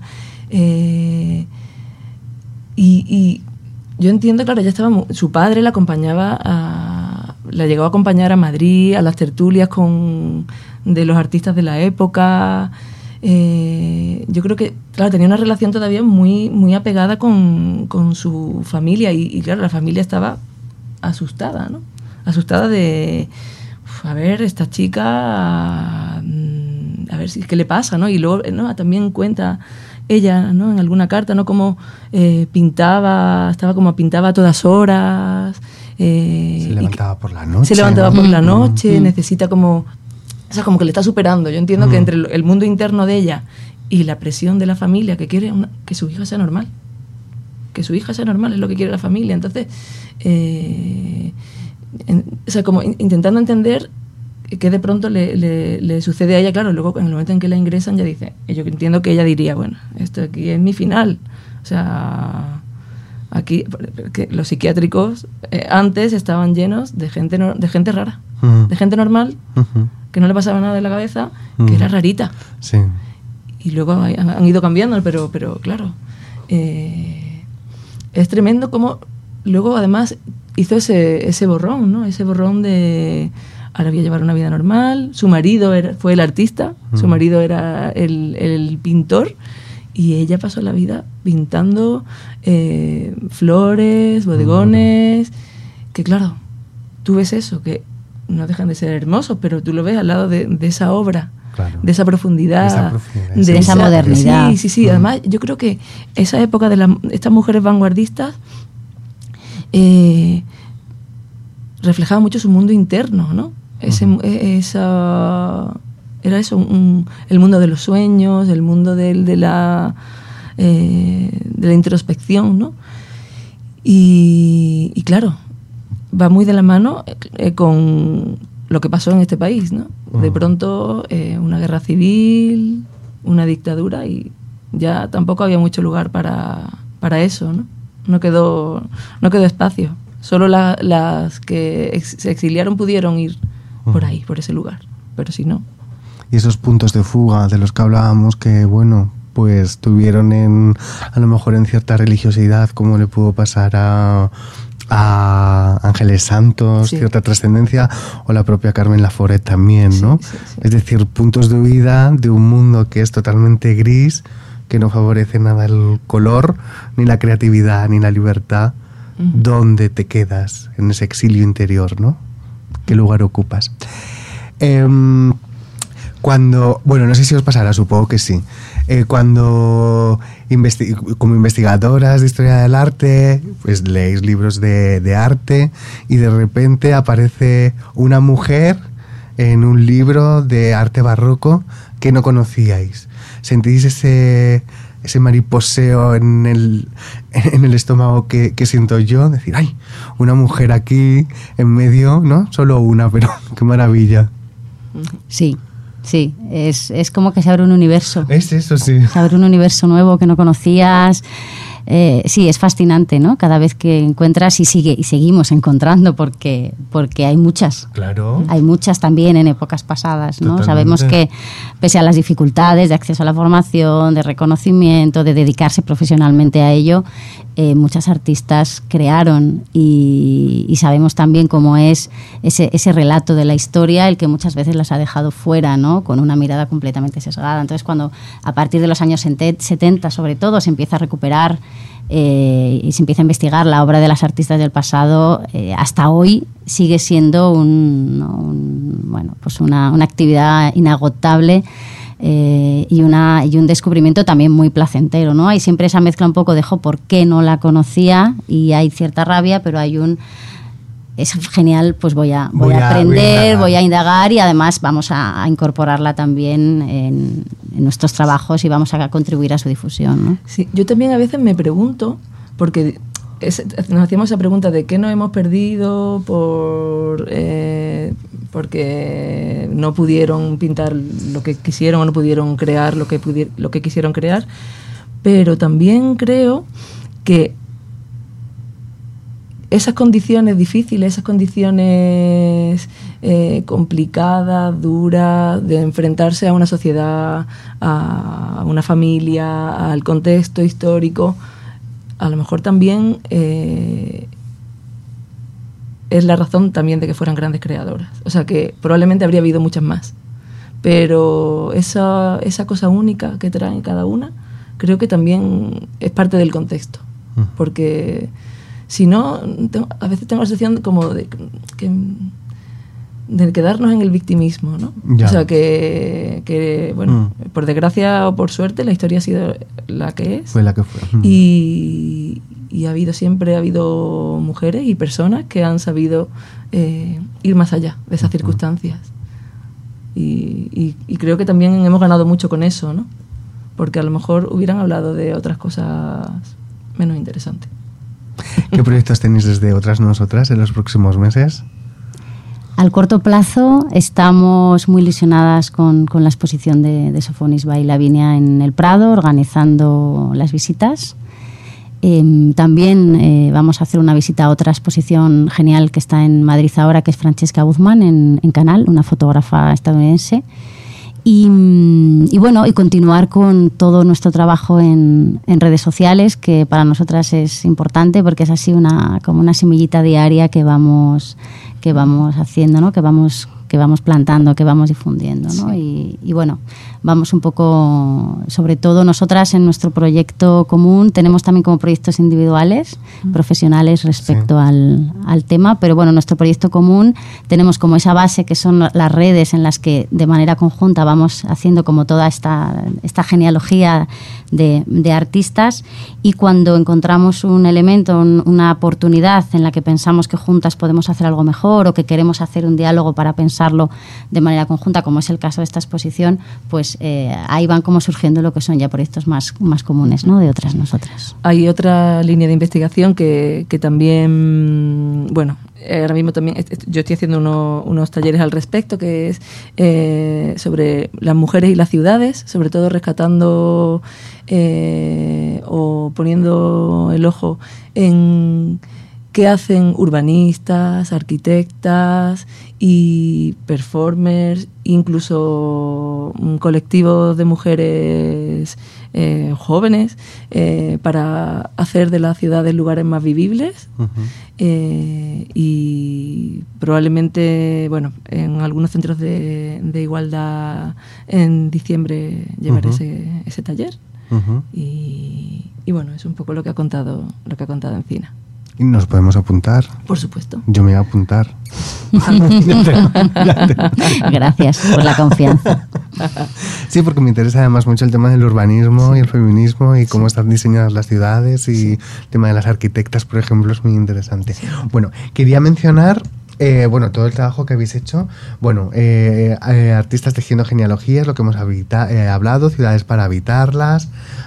Y yo entiendo, claro, su padre la llegó a acompañar a Madrid, a las tertulias de los artistas de la época. Yo creo que, claro, tenía una relación todavía muy, muy apegada con su familia y claro, la familia estaba asustada, ¿no? Asustada de, a ver, esta chica, a ver qué le pasa, ¿no? Y luego, ¿no?, también cuenta ella, ¿no?, en alguna carta, ¿no?, cómo pintaba a todas horas. Se levantaba por la noche. Se levantaba por la noche, necesita como que le está superando. Yo entiendo que entre el mundo interno de ella y la presión de la familia, que quiere que su hija sea normal. Que su hija sea normal es lo que quiere la familia. Entonces, como intentando entender que de pronto le sucede a ella, claro, luego en el momento en que la ingresan ya dice, yo entiendo que ella diría, bueno, esto aquí es mi final. O sea, aquí que los psiquiátricos antes estaban llenos de gente rara, de gente normal, que no le pasaba nada en la cabeza, que era rarita. Sí. Y luego han ido cambiando, pero claro, es tremendo cómo luego además hizo ese borrón, ¿no? Ese borrón de ahora voy a llevar una vida normal. Su marido fue el artista, su marido era el pintor, y ella pasó la vida pintando flores, bodegones, que claro, tú ves eso, que no dejan de ser hermosos, pero tú lo ves al lado de esa obra, claro, de esa profundidad, de esa modernidad. Sí. Además, yo creo que esa época de estas mujeres vanguardistas reflejaba mucho su mundo interno, ¿no? Era eso, el mundo de los sueños, el mundo de la introspección, ¿no? Y claro, va muy de la mano con lo que pasó en este país, ¿no? De pronto una guerra civil, una dictadura, y ya tampoco había mucho lugar para eso, ¿no? No quedó espacio. Solo las que se exiliaron pudieron ir por ahí, por ese lugar, pero si no. Y esos puntos de fuga de los que hablábamos, que bueno, pues tuvieron a lo mejor en cierta religiosidad, como le pudo pasar a Ángeles Santos, cierta trascendencia, o la propia Carmen Laforet también, ¿no? Sí. Es decir, puntos de huida de un mundo que es totalmente gris, que no favorece nada el color, ni la creatividad, ni la libertad. ¿Dónde te quedas en ese exilio interior, no? ¿Qué lugar ocupas? Bueno, no sé si os pasará, supongo que sí. Cuando como investigadoras de historia del arte, pues leéis libros de arte y de repente aparece una mujer en un libro de arte barroco que no conocíais. ¿Sentís ese mariposeo en el estómago que siento yo? Decir, ¡ay! Una mujer aquí en medio, ¿no? Solo una, pero qué maravilla. Sí, es como que se abre un universo. Es eso, sí. Se abre un universo nuevo que no conocías. Sí, es fascinante, ¿no? Cada vez que encuentras y seguimos encontrando porque hay muchas. Claro. Hay muchas también en épocas pasadas, ¿no? Totalmente. Sabemos que pese a las dificultades de acceso a la formación, de reconocimiento, de dedicarse profesionalmente a ello, muchas artistas crearon y sabemos también cómo es ese relato de la historia el que muchas veces las ha dejado fuera, ¿no? Con una mirada completamente sesgada. Entonces, cuando a partir de los años 70, sobre todo, se empieza a recuperar y se empieza a investigar la obra de las artistas del pasado, hasta hoy sigue siendo una actividad inagotable y un descubrimiento también muy placentero, ¿no? Hay siempre esa mezcla un poco de ¿por qué no la conocía? Y hay cierta rabia, pero es genial, pues voy a aprender, voy a indagar y además vamos a incorporarla también en nuestros trabajos y vamos a contribuir a su difusión, ¿no? Sí, yo también a veces me pregunto, porque nos hacíamos esa pregunta de qué nos hemos perdido porque no pudieron pintar lo que quisieron o no pudieron crear lo que quisieron crear, pero también creo que esas condiciones difíciles, esas condiciones complicadas, duras, de enfrentarse a una sociedad, a una familia, al contexto histórico, a lo mejor también es la razón también de que fueran grandes creadoras. O sea que probablemente habría habido muchas más. Pero esa cosa única que traen cada una, creo que también es parte del contexto. Porque si no, a veces tengo la sensación como de quedarnos en el victimismo, ¿no? Ya. O sea que bueno, por desgracia o por suerte, la historia ha sido la que es. Fue la que fue. Y siempre ha habido mujeres y personas que han sabido ir más allá de esas circunstancias. Y creo que también hemos ganado mucho con eso, ¿no? Porque a lo mejor hubieran hablado de otras cosas menos interesantes. ¿Qué proyectos tenéis desde Otras Nosotras en los próximos meses? Al corto plazo estamos muy ilusionadas con la exposición de Sofonisba y Lavinia en el Prado, organizando las visitas. También vamos a hacer una visita a otra exposición genial que está en Madrid ahora, que es Francesca Guzmán en Canal, una fotógrafa estadounidense. Y bueno, y continuar con todo nuestro trabajo en redes sociales, que para nosotras es importante porque es así como una semillita diaria que vamos haciendo, ¿no? que vamos plantando, que vamos difundiendo, ¿no? Sí. Y bueno, vamos un poco, sobre todo nosotras en nuestro proyecto común tenemos también como proyectos individuales, profesionales respecto al tema, pero bueno, en nuestro proyecto común tenemos como esa base que son las redes en las que de manera conjunta vamos haciendo como toda esta genealogía de artistas, y cuando encontramos un elemento, una oportunidad en la que pensamos que juntas podemos hacer algo mejor o que queremos hacer un diálogo para pensarlo de manera conjunta, como es el caso de esta exposición, pues ahí van como surgiendo lo que son ya proyectos más comunes, ¿no? De Otras Nosotras. Hay otra línea de investigación que también, bueno, ahora mismo también yo estoy haciendo unos talleres al respecto, que es sobre las mujeres y las ciudades, sobre todo rescatando o poniendo el ojo en qué hacen urbanistas, arquitectas y performers, incluso un colectivo de mujeres jóvenes para hacer de las ciudades lugares más vivibles. Y probablemente, bueno, en algunos centros de igualdad en diciembre llevaré ese taller. Y bueno, es un poco lo que ha contado Encina. ¿Y nos podemos apuntar? Por supuesto. Yo me voy a apuntar. Gracias por la confianza. Sí, porque me interesa además mucho el tema del urbanismo y el feminismo y cómo están diseñadas las ciudades, y el tema de las arquitectas, por ejemplo, es muy interesante. Bueno, quería mencionar Bueno, todo el trabajo que habéis hecho, bueno, artistas tejiendo genealogías, lo que hemos hablado, ciudades para habitarlas,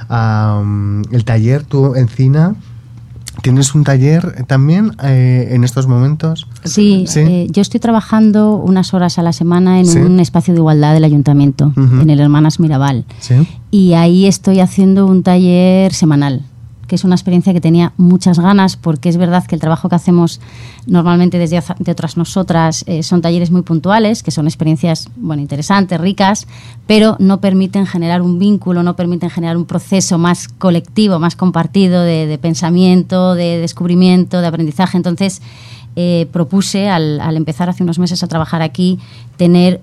el taller, tú, Encina, ¿tienes un taller también en estos momentos? Sí, yo estoy trabajando unas horas a la semana en un espacio de igualdad del ayuntamiento, en el Hermanas Mirabal, y ahí estoy haciendo un taller semanal, que es una experiencia que tenía muchas ganas, porque es verdad que el trabajo que hacemos normalmente desde otras nosotras son talleres muy puntuales, que son experiencias interesantes, ricas, pero no permiten generar un vínculo, no permiten generar un proceso más colectivo, más compartido de pensamiento, de descubrimiento, de aprendizaje. Entonces propuse al empezar hace unos meses a trabajar aquí tener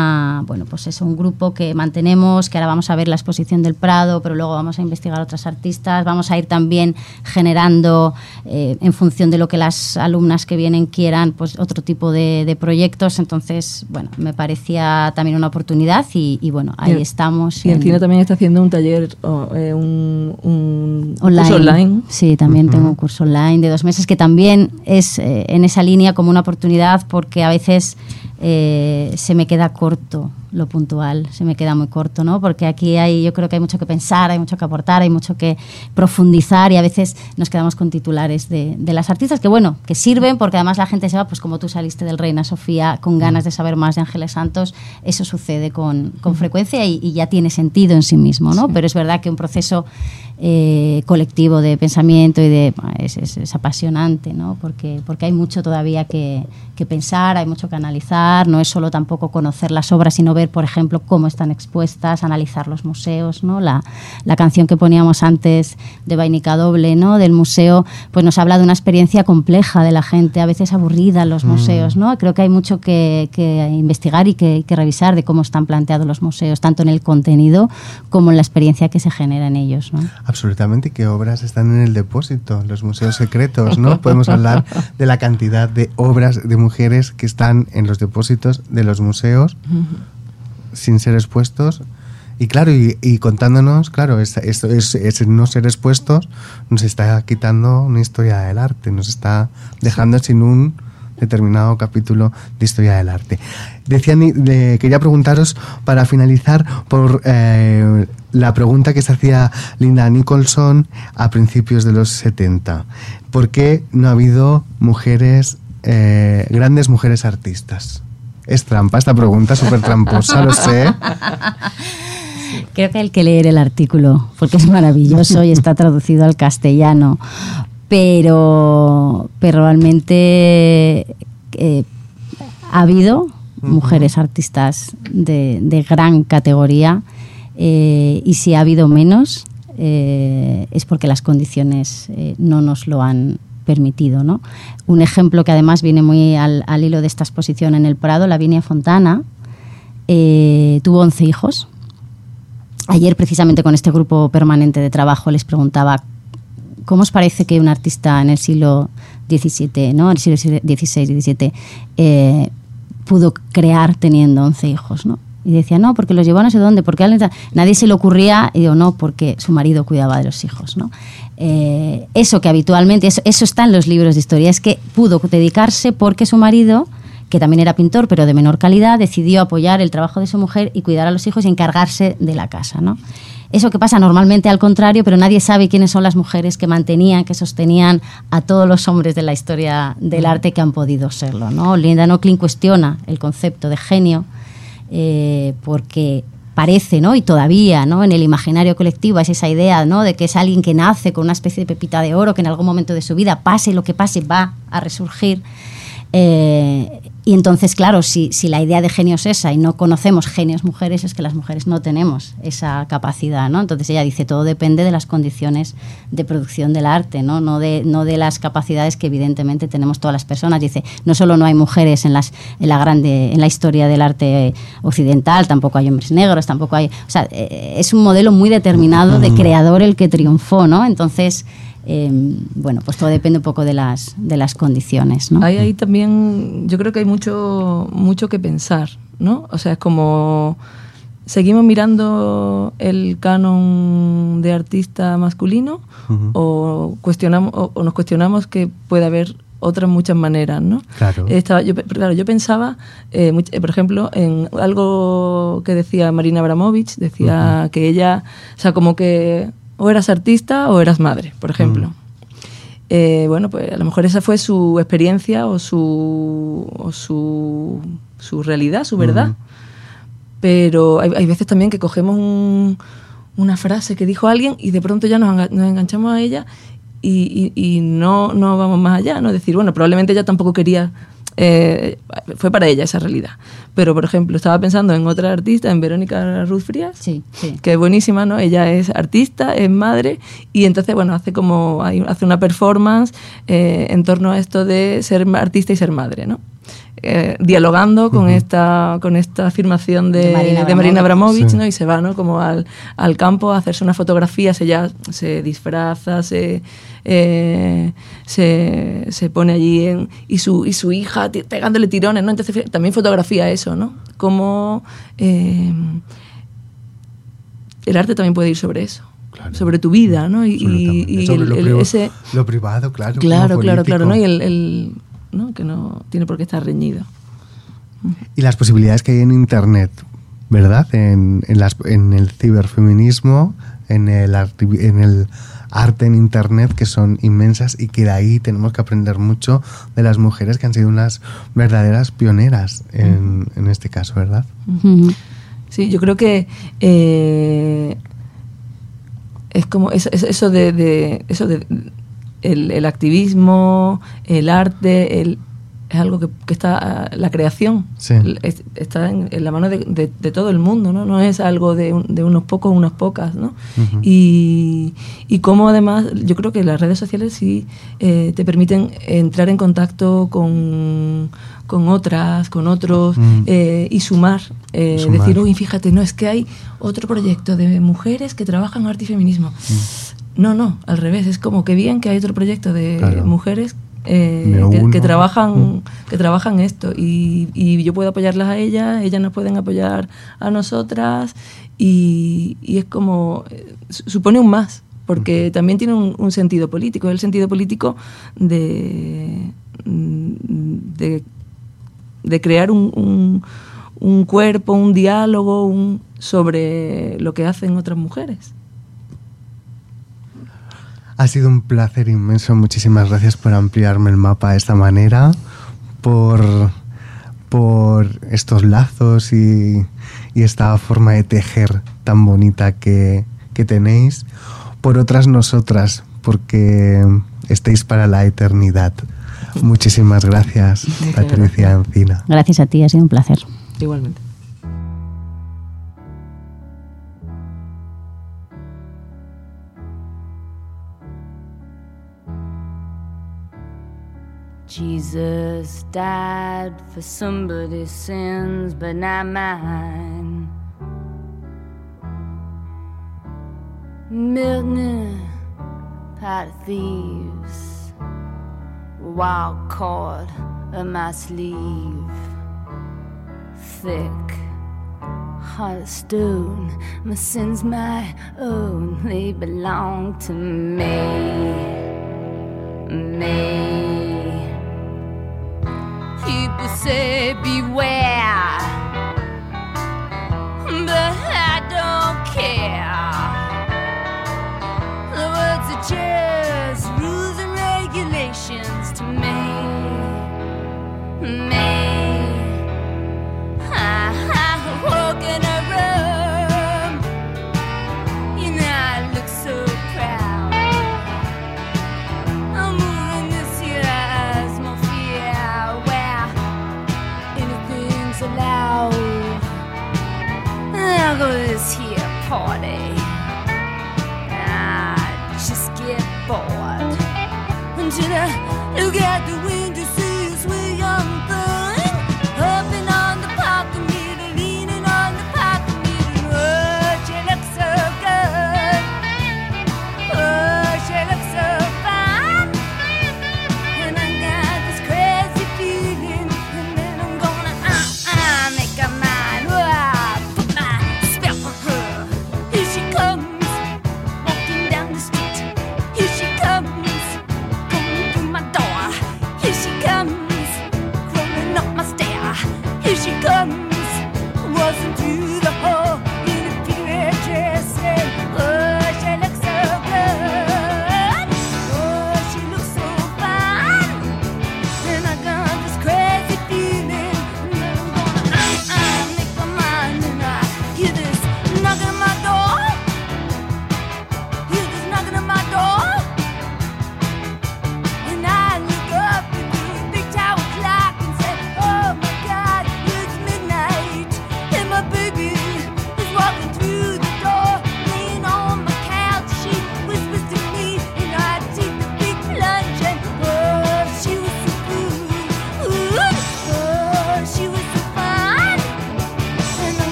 un grupo que mantenemos, que ahora vamos a ver la exposición del Prado, pero luego vamos a investigar otras artistas, vamos a ir también generando en función de lo que las alumnas que vienen quieran, pues otro tipo de proyectos. Entonces, me parecía también una oportunidad y ahí estamos. Y Encina también está haciendo un taller un curso online. Sí, también tengo un curso online de 2 meses que también es en esa línea como una oportunidad, porque a veces se me queda corto lo puntual, se me queda muy corto, ¿no? Porque aquí yo creo que hay mucho que pensar, hay mucho que aportar, hay mucho que profundizar, y a veces nos quedamos con titulares de las artistas que sirven, porque además la gente se va, pues como tú saliste del Reina Sofía con ganas de saber más de Ángeles Santos. Eso sucede con frecuencia y ya tiene sentido en sí mismo, ¿no? Sí. Pero es verdad que un proceso colectivo de pensamiento y es apasionante, ¿no? Porque hay mucho todavía que pensar, hay mucho que analizar. No es solo tampoco conocer las obras, sino ver, por ejemplo, cómo están expuestas, analizar los museos, ¿no? La canción que poníamos antes de Vainica Doble, ¿no? Del museo, pues nos habla de una experiencia compleja de la gente, a veces aburrida en los museos, ¿no? Creo que hay mucho que investigar y que revisar de cómo están planteados los museos, tanto en el contenido como en la experiencia que se genera en ellos, ¿no? Absolutamente. ¿Qué obras están en el depósito? Los museos secretos, ¿no? Podemos hablar de la cantidad de obras de mujeres que están en los depósitos de los museos sin ser expuestos. Y claro, y contándonos, claro, esto es no ser expuestos, nos está quitando una historia del arte, nos está dejando sin un determinado capítulo de historia del arte. Quería preguntaros, para finalizar, por la pregunta que se hacía Linda Nicholson a principios de los 70. ¿Por qué no ha habido mujeres, grandes mujeres artistas? Es trampa esta pregunta, súper tramposa, lo sé. Creo que hay que leer el artículo, porque es maravilloso y está traducido al castellano. Pero realmente ha habido mujeres artistas de gran categoría, y si ha habido menos es porque las condiciones no nos lo han permitido, ¿no? Un ejemplo que además viene muy al hilo de esta exposición en el Prado, Lavinia Fontana, tuvo 11 hijos. Ayer, precisamente, con este grupo permanente de trabajo, les preguntaba: ¿cómo os parece que un artista en el siglo XVII, ¿no? En el siglo XVI, XVII, pudo crear teniendo 11 hijos, ¿no? Y decía, no, porque los llevó a no sé dónde, porque nadie se le ocurría. Y digo, no, porque su marido cuidaba de los hijos, ¿no? Eso que habitualmente, eso está en los libros de historia, es que pudo dedicarse porque su marido, que también era pintor, pero de menor calidad, decidió apoyar el trabajo de su mujer y cuidar a los hijos y encargarse de la casa, ¿no? Eso que pasa normalmente al contrario, pero nadie sabe quiénes son las mujeres que mantenían, que sostenían a todos los hombres de la historia del arte que han podido serlo, ¿no? Linda Nochlin cuestiona el concepto de genio, porque parece, ¿no? Y todavía, ¿no? En el imaginario colectivo es esa idea, ¿no? De que es alguien que nace con una especie de pepita de oro, que en algún momento de su vida, pase lo que pase, va a resurgir. Y entonces, claro, si la idea de genio es esa y no conocemos genios mujeres, es que las mujeres no tenemos esa capacidad, ¿no? Entonces ella dice, todo depende de las condiciones de producción del arte, ¿no? No de las capacidades que evidentemente tenemos todas las personas. Dice, no solo no hay mujeres en la historia del arte occidental, tampoco hay hombres negros, tampoco hay... O sea, es un modelo muy determinado de creador el que triunfó, ¿no? Entonces... pues todo depende un poco de las condiciones, ¿no? Ahí también yo creo que hay mucho que pensar, ¿no? O sea, es como seguimos mirando el canon de artista masculino, o nos cuestionamos que puede haber otras muchas maneras, ¿no? Claro. Yo pensaba, por ejemplo, en algo que decía Marina Abramovich, decía que ella, o sea, como que o eras artista o eras madre, por ejemplo. Bueno, pues a lo mejor esa fue su experiencia o su realidad, su verdad. Pero hay veces también que cogemos una frase que dijo alguien y de pronto ya nos enganchamos a ella y no vamos más allá, ¿no? Es decir, bueno, probablemente ella tampoco quería... fue para ella esa realidad. Pero, por ejemplo, estaba pensando en otra artista, en Verónica Ruz Frías, sí. que es buenísima, ¿no? Ella es artista, es madre, y entonces, bueno, hace una performance en torno a esto de ser artista y ser madre, ¿no? Dialogando con esta afirmación de Marina Abramovich, ¿no? Y se va, ¿no? Como al campo a hacerse unas fotografías. Ella se disfraza, se pone allí y su hija pegándole tirones, ¿no? Entonces también fotografía eso, ¿no? Como el arte también puede ir sobre eso. Claro. Sobre tu vida, ¿no? Y sobre lo privado, claro. Claro, ¿no? Y ¿no? Que no tiene por qué estar reñido. Y las posibilidades que hay en Internet, ¿verdad? En el ciberfeminismo, en el arte en Internet, que son inmensas y que de ahí tenemos que aprender mucho de las mujeres que han sido unas verdaderas pioneras en este caso, ¿verdad? Sí, yo creo que es como eso de el activismo, el arte, es algo que está, la creación, sí, está en la mano de todo el mundo, ¿no? No es algo de unos pocos, unas pocas, ¿no? Y cómo además, yo creo que las redes sociales sí te permiten entrar en contacto con otras, con otros, y sumar. Decir, uy, fíjate, no, es que hay otro proyecto de mujeres que trabajan arte y feminismo. No, al revés, es como que bien que hay otro proyecto de mujeres que trabajan esto y yo puedo apoyarlas a ellas nos pueden apoyar a nosotras y es como, supone un más, porque también tiene un sentido político, el sentido político de crear un cuerpo, un diálogo sobre lo que hacen otras mujeres. Ha sido un placer inmenso. Muchísimas gracias por ampliarme el mapa de esta manera, por estos lazos y esta forma de tejer tan bonita que tenéis, por otras nosotras, porque estáis para la eternidad. Muchísimas gracias, Patricia Encina. Gracias a ti, ha sido un placer. Igualmente. Jesus died for somebody's sins, but not mine. Milton, pot of thieves, wild cord of my sleeve, thick, heart of stone. My sins my own, they belong to me. People say beware, but I don't care. The words are just rules and regulations to me. I walk in a room, you know I look so proud. I'm moving this here atmosphere where anything's allowed. I'll go to this here party, I just get bored until I look out the window, see a sweet young thing hopping on the parking meter, leaning on the parking meter. Oh, she looks so good. Oh, she looks so fine. And I got this crazy feeling, and then I'm gonna make her mine. Oh, put my spell on her. Here she comes, walking down the street. Here she comes, coming through my door. Here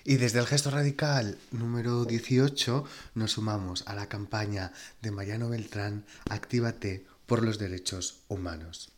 Y desde el Gesto Radical número 18 nos sumamos a la campaña de Mariano Beltrán, Actívate por los derechos humanos.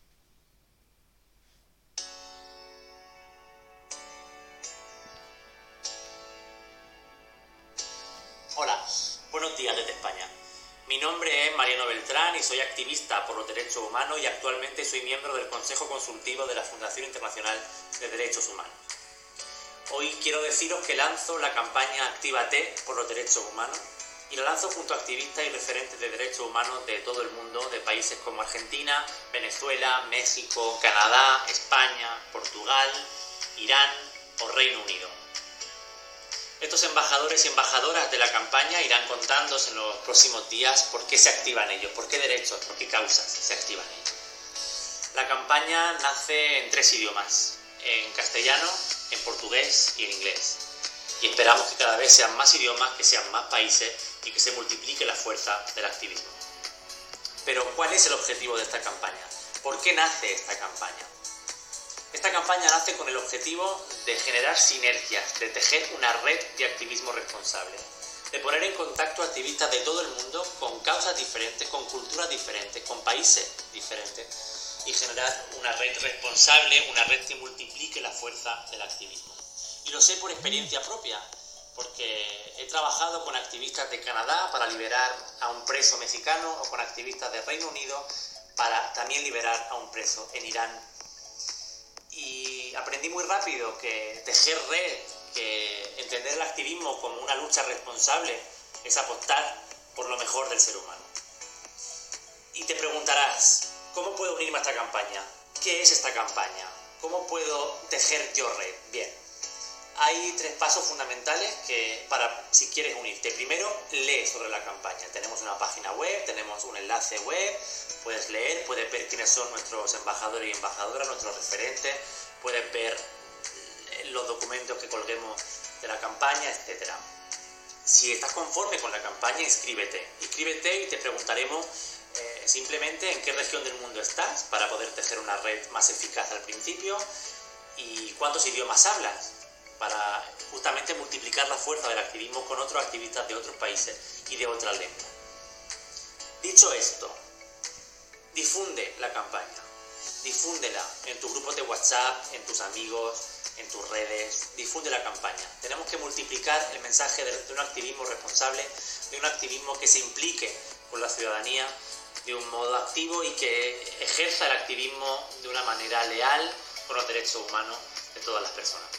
Hola, buenos días desde España. Mi nombre es Mariano Beltrán y soy activista por los derechos humanos y actualmente soy miembro del Consejo Consultivo de la Fundación Internacional de Derechos Humanos. Hoy quiero deciros que lanzo la campaña Actívate por los derechos humanos y la lanzo junto a activistas y referentes de derechos humanos de todo el mundo, de países como Argentina, Venezuela, México, Canadá, España, Portugal, Irán o Reino Unido. Estos embajadores y embajadoras de la campaña irán contándonos en los próximos días por qué se activan ellos, por qué derechos, por qué causas se activan ellos. La campaña nace en 3 idiomas, en castellano, en portugués y en inglés. Y esperamos que cada vez sean más idiomas, que sean más países y que se multiplique la fuerza del activismo. Pero, ¿cuál es el objetivo de esta campaña? ¿Por qué nace esta campaña? Esta campaña nace con el objetivo de generar sinergias, de tejer una red de activismo responsable, de poner en contacto a activistas de todo el mundo con causas diferentes, con culturas diferentes, con países diferentes y generar una red responsable, una red que multiplique la fuerza del activismo. Y lo sé por experiencia propia, porque he trabajado con activistas de Canadá para liberar a un preso mexicano o con activistas de Reino Unido para también liberar a un preso en Irán. Y aprendí muy rápido que tejer red, que entender el activismo como una lucha responsable es apostar por lo mejor del ser humano. Y te preguntarás, ¿cómo puedo unirme a esta campaña? ¿Qué es esta campaña? ¿Cómo puedo tejer yo red? Bien, hay 3 pasos fundamentales para si quieres unirte. Primero, lee sobre la campaña. Tenemos una página web, tenemos un enlace web, puedes leer, puedes ver quiénes son nuestros embajadores y embajadoras, nuestros referentes, puedes ver los documentos que colguemos de la campaña, etc. Si estás conforme con la campaña, inscríbete y te preguntaremos simplemente en qué región del mundo estás para poder tejer una red más eficaz al principio y cuántos idiomas hablas para justamente multiplicar la fuerza del activismo con otros activistas de otros países y de otras lenguas. Dicho esto, difunde la campaña, difúndela en tus grupos de WhatsApp, en tus amigos, en tus redes, difunde la campaña. Tenemos que multiplicar el mensaje de un activismo responsable, de un activismo que se implique con la ciudadanía de un modo activo y que ejerza el activismo de una manera leal con los derechos humanos de todas las personas.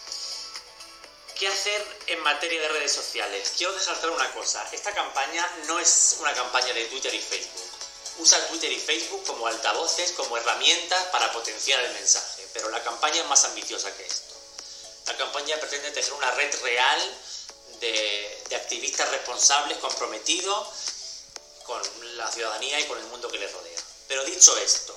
¿Qué hacer en materia de redes sociales? Quiero resaltar una cosa, esta campaña no es una campaña de Twitter y Facebook. Usa Twitter y Facebook como altavoces, como herramientas para potenciar el mensaje, pero la campaña es más ambiciosa que esto. La campaña pretende tener una red real de activistas responsables, comprometidos con la ciudadanía y con el mundo que les rodea. Pero dicho esto,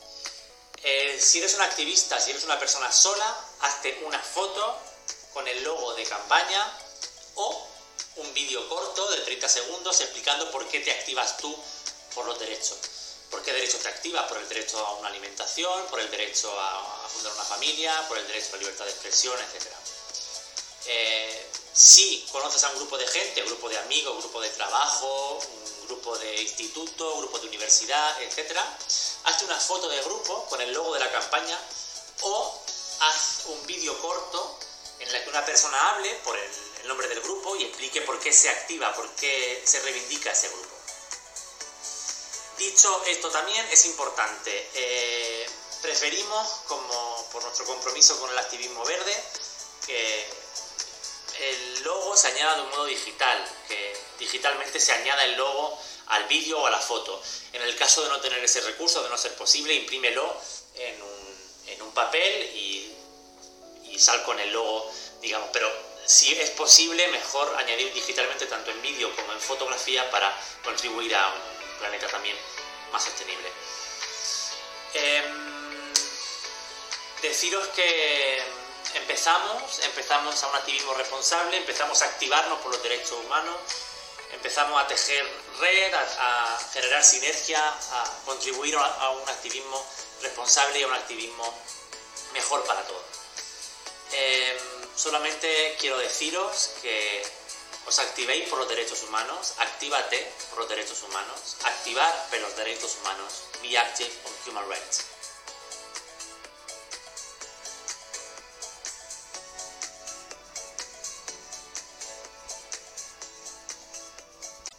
si eres un activista, si eres una persona sola, hazte una foto con el logo de campaña o un vídeo corto de 30 segundos explicando por qué te activas tú por los derechos. ¿Por qué derecho te activas? Por el derecho a una alimentación, por el derecho a fundar una familia, por el derecho a la libertad de expresión, etc. Si conoces a un grupo de gente, un grupo de amigos, un grupo de trabajo, un grupo de instituto, un grupo de universidad, etc., hazte una foto de grupo con el logo de la campaña o haz un vídeo corto en la que una persona hable por el nombre del grupo y explique por qué se activa, por qué se reivindica ese grupo. Dicho esto también es importante, preferimos, como por nuestro compromiso con el activismo verde, que el logo se añada de un modo digital, que digitalmente se añada el logo al vídeo o a la foto. En el caso de no tener ese recurso, de no ser posible, imprímelo en un papel y sal con el logo, digamos, pero si es posible, mejor añadir digitalmente tanto en vídeo como en fotografía para contribuir a un planeta también más sostenible. Deciros que empezamos a un activismo responsable, empezamos a activarnos por los derechos humanos, empezamos a tejer red, a generar sinergia, a contribuir a un activismo responsable y a un activismo mejor para todos. Solamente quiero deciros que os activéis por los derechos humanos, actívate por los derechos humanos, activar por los derechos humanos, be active on human rights.